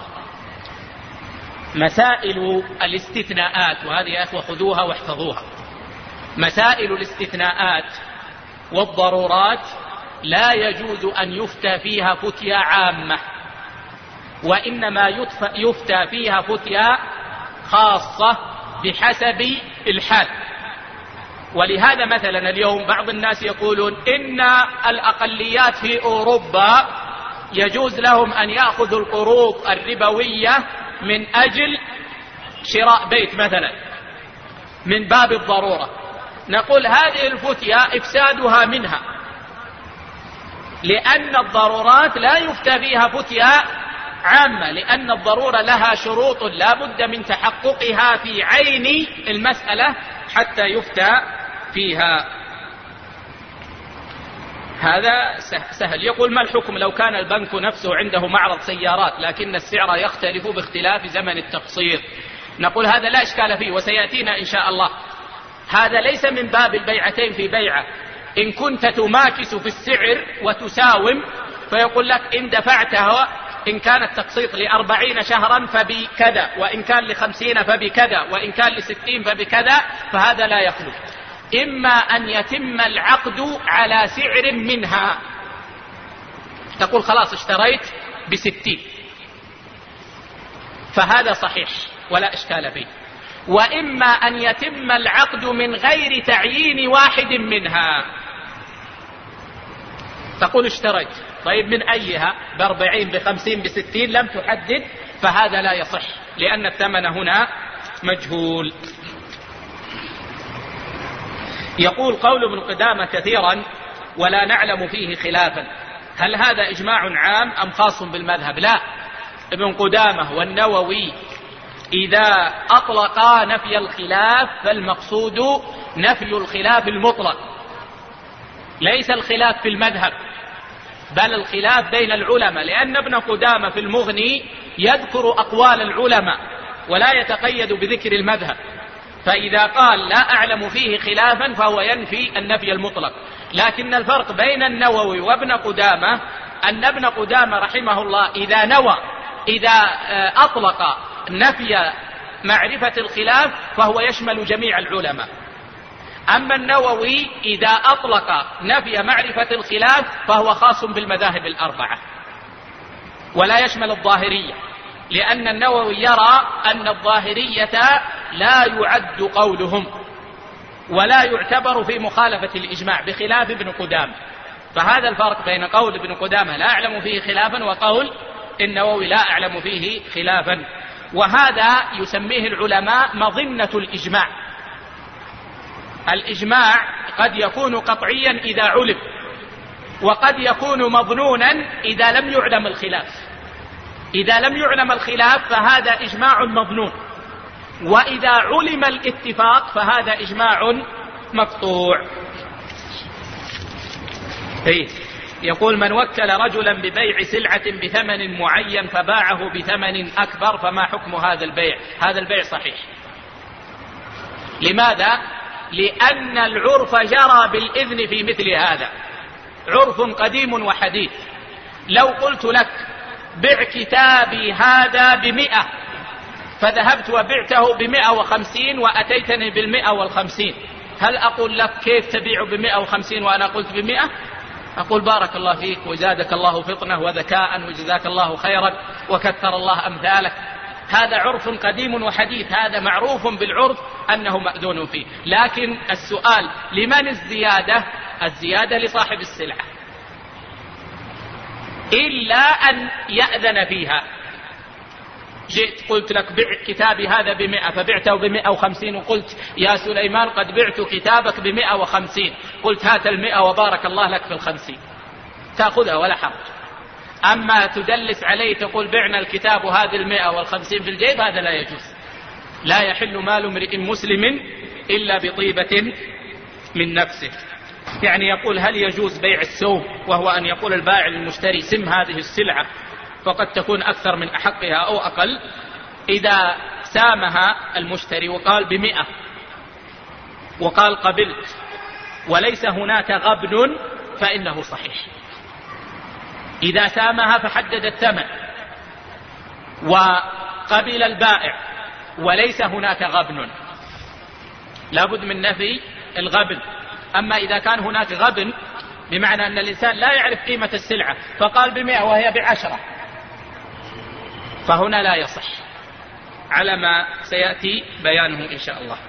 Speaker 2: مسائل الاستثناءات، وهذه يا أخوة خذوها واحفظوها. مسائل الاستثناءات والضرورات لا يجوز أن يفتى فيها فتية عامة، وإنما يفتى فيها فتية خاصة بحسب الحال. ولهذا مثلا اليوم بعض الناس يقولون إن الأقليات في أوروبا يجوز لهم أن يأخذوا القروض الربوية من أجل شراء بيت مثلا من باب الضرورة. نقول هذه الفتية إفسادها منها، لأن الضرورات لا يفتى فيها فتية عامة، لأن الضرورة لها شروط لا بد من تحققها في عين المسألة حتى يفتى فيها. هذا سهل. يقول: ما الحكم لو كان البنك نفسه عنده معرض سيارات لكن السعر يختلف باختلاف زمن التقسيط؟ نقول هذا لا إشكال فيه، وسيأتينا إن شاء الله. هذا ليس من باب البيعتين في بيعة. إن كنت تماكس في السعر وتساوم فيقول لك إن دفعتها، إن كان التقسيط ل40 شهرا فبكذا، وإن كان ل50 فبكذا، وإن كان ل60 فبكذا، فهذا لا يخلو. إما أن يتم العقد على سعر منها، تقول خلاص اشتريت ب60، فهذا صحيح ولا إشكال فيه. وإما أن يتم العقد من غير تعيين واحد منها، تقول اشتريت، طيب من أيها؟ ب40 ب50 ب60 لم تحدد، فهذا لا يصح، لأن الثمن هنا مجهول. يقول قول ابن قدامة كثيرا ولا نعلم فيه خلافا، هل هذا إجماع عام أم خاص بالمذهب؟ لا، ابن قدامة والنووي إذا أطلقا نفي الخلاف فالمقصود نفي الخلاف المطلق، ليس الخلاف في المذهب بل الخلاف بين العلماء، لأن ابن قدامة في المغني يذكر أقوال العلماء ولا يتقيد بذكر المذهب، فإذا قال لا أعلم فيه خلافا فهو ينفي النفي المطلق. لكن الفرق بين النووي وابن قدامة أن ابن قدامة رحمه الله إذا أطلق نفي معرفة الخلاف فهو يشمل جميع العلماء، أما النووي إذا أطلق نفي معرفة الخلاف فهو خاص بالمذاهب الأربعة ولا يشمل الظاهرية، لأن النووي يرى أن الظاهرية لا يعد قولهم ولا يعتبر في مخالفة الإجماع بخلاف ابن قدامة. فهذا الفرق بين قول ابن قدامة لا أعلم فيه خلافا وقول النووي لا أعلم فيه خلافا، وهذا يسميه العلماء مظنة الإجماع. الإجماع قد يكون قطعيا إذا علم، وقد يكون مظنونا إذا لم يعلم الخلاف. إذا لم يعلم الخلاف فهذا إجماع مظنون، وإذا علم الاتفاق فهذا إجماع مقطوع. يقول من وكل رجلا ببيع سلعة بثمن معين فباعه بثمن أكبر فما حكم هذا البيع؟ هذا البيع صحيح. لماذا؟ لأن العرف جرى بالإذن في مثل هذا، عرف قديم وحديث. لو قلت لك بع كتابي هذا ب100 فذهبت وبعته ب150 وأتيتني بال150، هل أقول لك كيف تبيع ب150 وأنا قلت ب100؟ أقول بارك الله فيك وزادك الله فطنة وذكاء وجزاك الله خيرا وكثر الله أمثالك. هذا عرف قديم وحديث، هذا معروف بالعرف أنه مأذون فيه. لكن السؤال لمن الزيادة؟ الزيادة لصاحب السلعة، إلا أن يأذن فيها. جئت قلت لك بع كتابي هذا ب100 فبعته ب150 وقلت يا سليمان قد بعت كتابك ب150، قلت هات 100 وبارك الله لك في 50، تأخذها ولا حرج. أما تدلس عليه تقول بعنا الكتاب وهذه 100 والخمسين في الجيب، هذا لا يجوز. لا يحل مال امرئ مسلم إلا بطيبة من نفسه. يعني يقول هل يجوز بيع السوم، وهو أن يقول البائع للمشتري سم هذه السلعة فقد تكون أكثر من أحقها أو أقل. إذا سامها المشتري وقال ب100 وقال قبلت وليس هناك غبن فإنه صحيح. إذا سامها فحدد الثمن وقبل البائع وليس هناك غبن لابد من نفي الغبن. أما إذا كان هناك غبن بمعنى أن الإنسان لا يعرف قيمة السلعة فقال ب100 وهي ب10 فهنا لا يصح، على ما سيأتي بيانه إن شاء الله.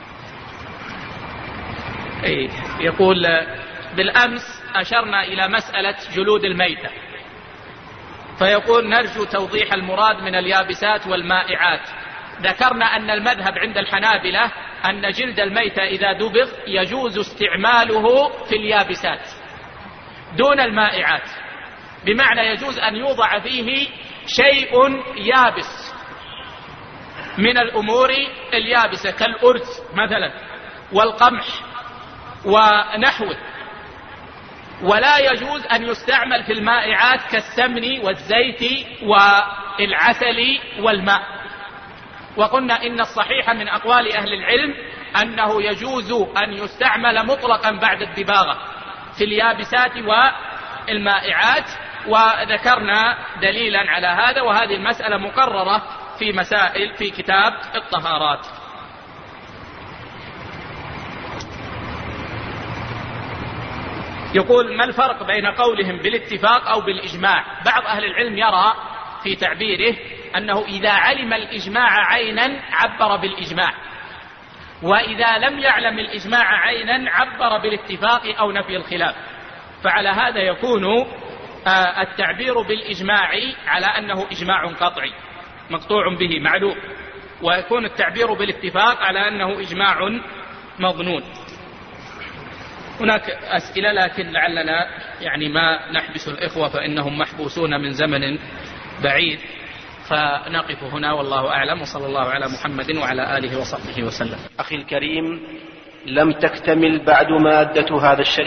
Speaker 2: يقول بالأمس أشرنا إلى مسألة جلود الميتة، فيقول نرجو توضيح المراد من اليابسات والمائعات. ذكرنا أن المذهب عند الحنابلة أن جلد الميتة إذا دبغ يجوز استعماله في اليابسات دون المائعات، بمعنى يجوز أن يوضع فيه شيء يابس من الأمور اليابسة كالأرز مثلا والقمح ونحوه، ولا يجوز أن يستعمل في المائعات كالسمن والزيت والعسل والماء. وقلنا إن الصحيح من أقوال أهل العلم أنه يجوز أن يستعمل مطلقا بعد الدباغة في اليابسات والمائعات، وذكرنا دليلا على هذا، وهذه المسألة مقررة في مسائل في كتاب الطهارات. يقول ما الفرق بين قولهم بالاتفاق أو بالإجماع؟ بعض أهل العلم يرى في تعبيره أنه إذا علم الإجماع عينا عبر بالإجماع، وإذا لم يعلم الإجماع عينا عبر بالاتفاق أو نفي الخلاف. فعلى هذا يكون التعبير بالإجماع على أنه إجماع قطعي مقطوع به معلوم، ويكون التعبير بالاتفاق على أنه إجماع مظنون. هناك أسئلة لكن لعلنا يعني ما نحبس الإخوة فإنهم محبوسون من زمن بعيد، فنقف هنا والله أعلم، وصلى الله على محمد وعلى آله وصحبه وسلم.
Speaker 4: أخي الكريم، لم تكتمل بعد مادة هذا الشريط.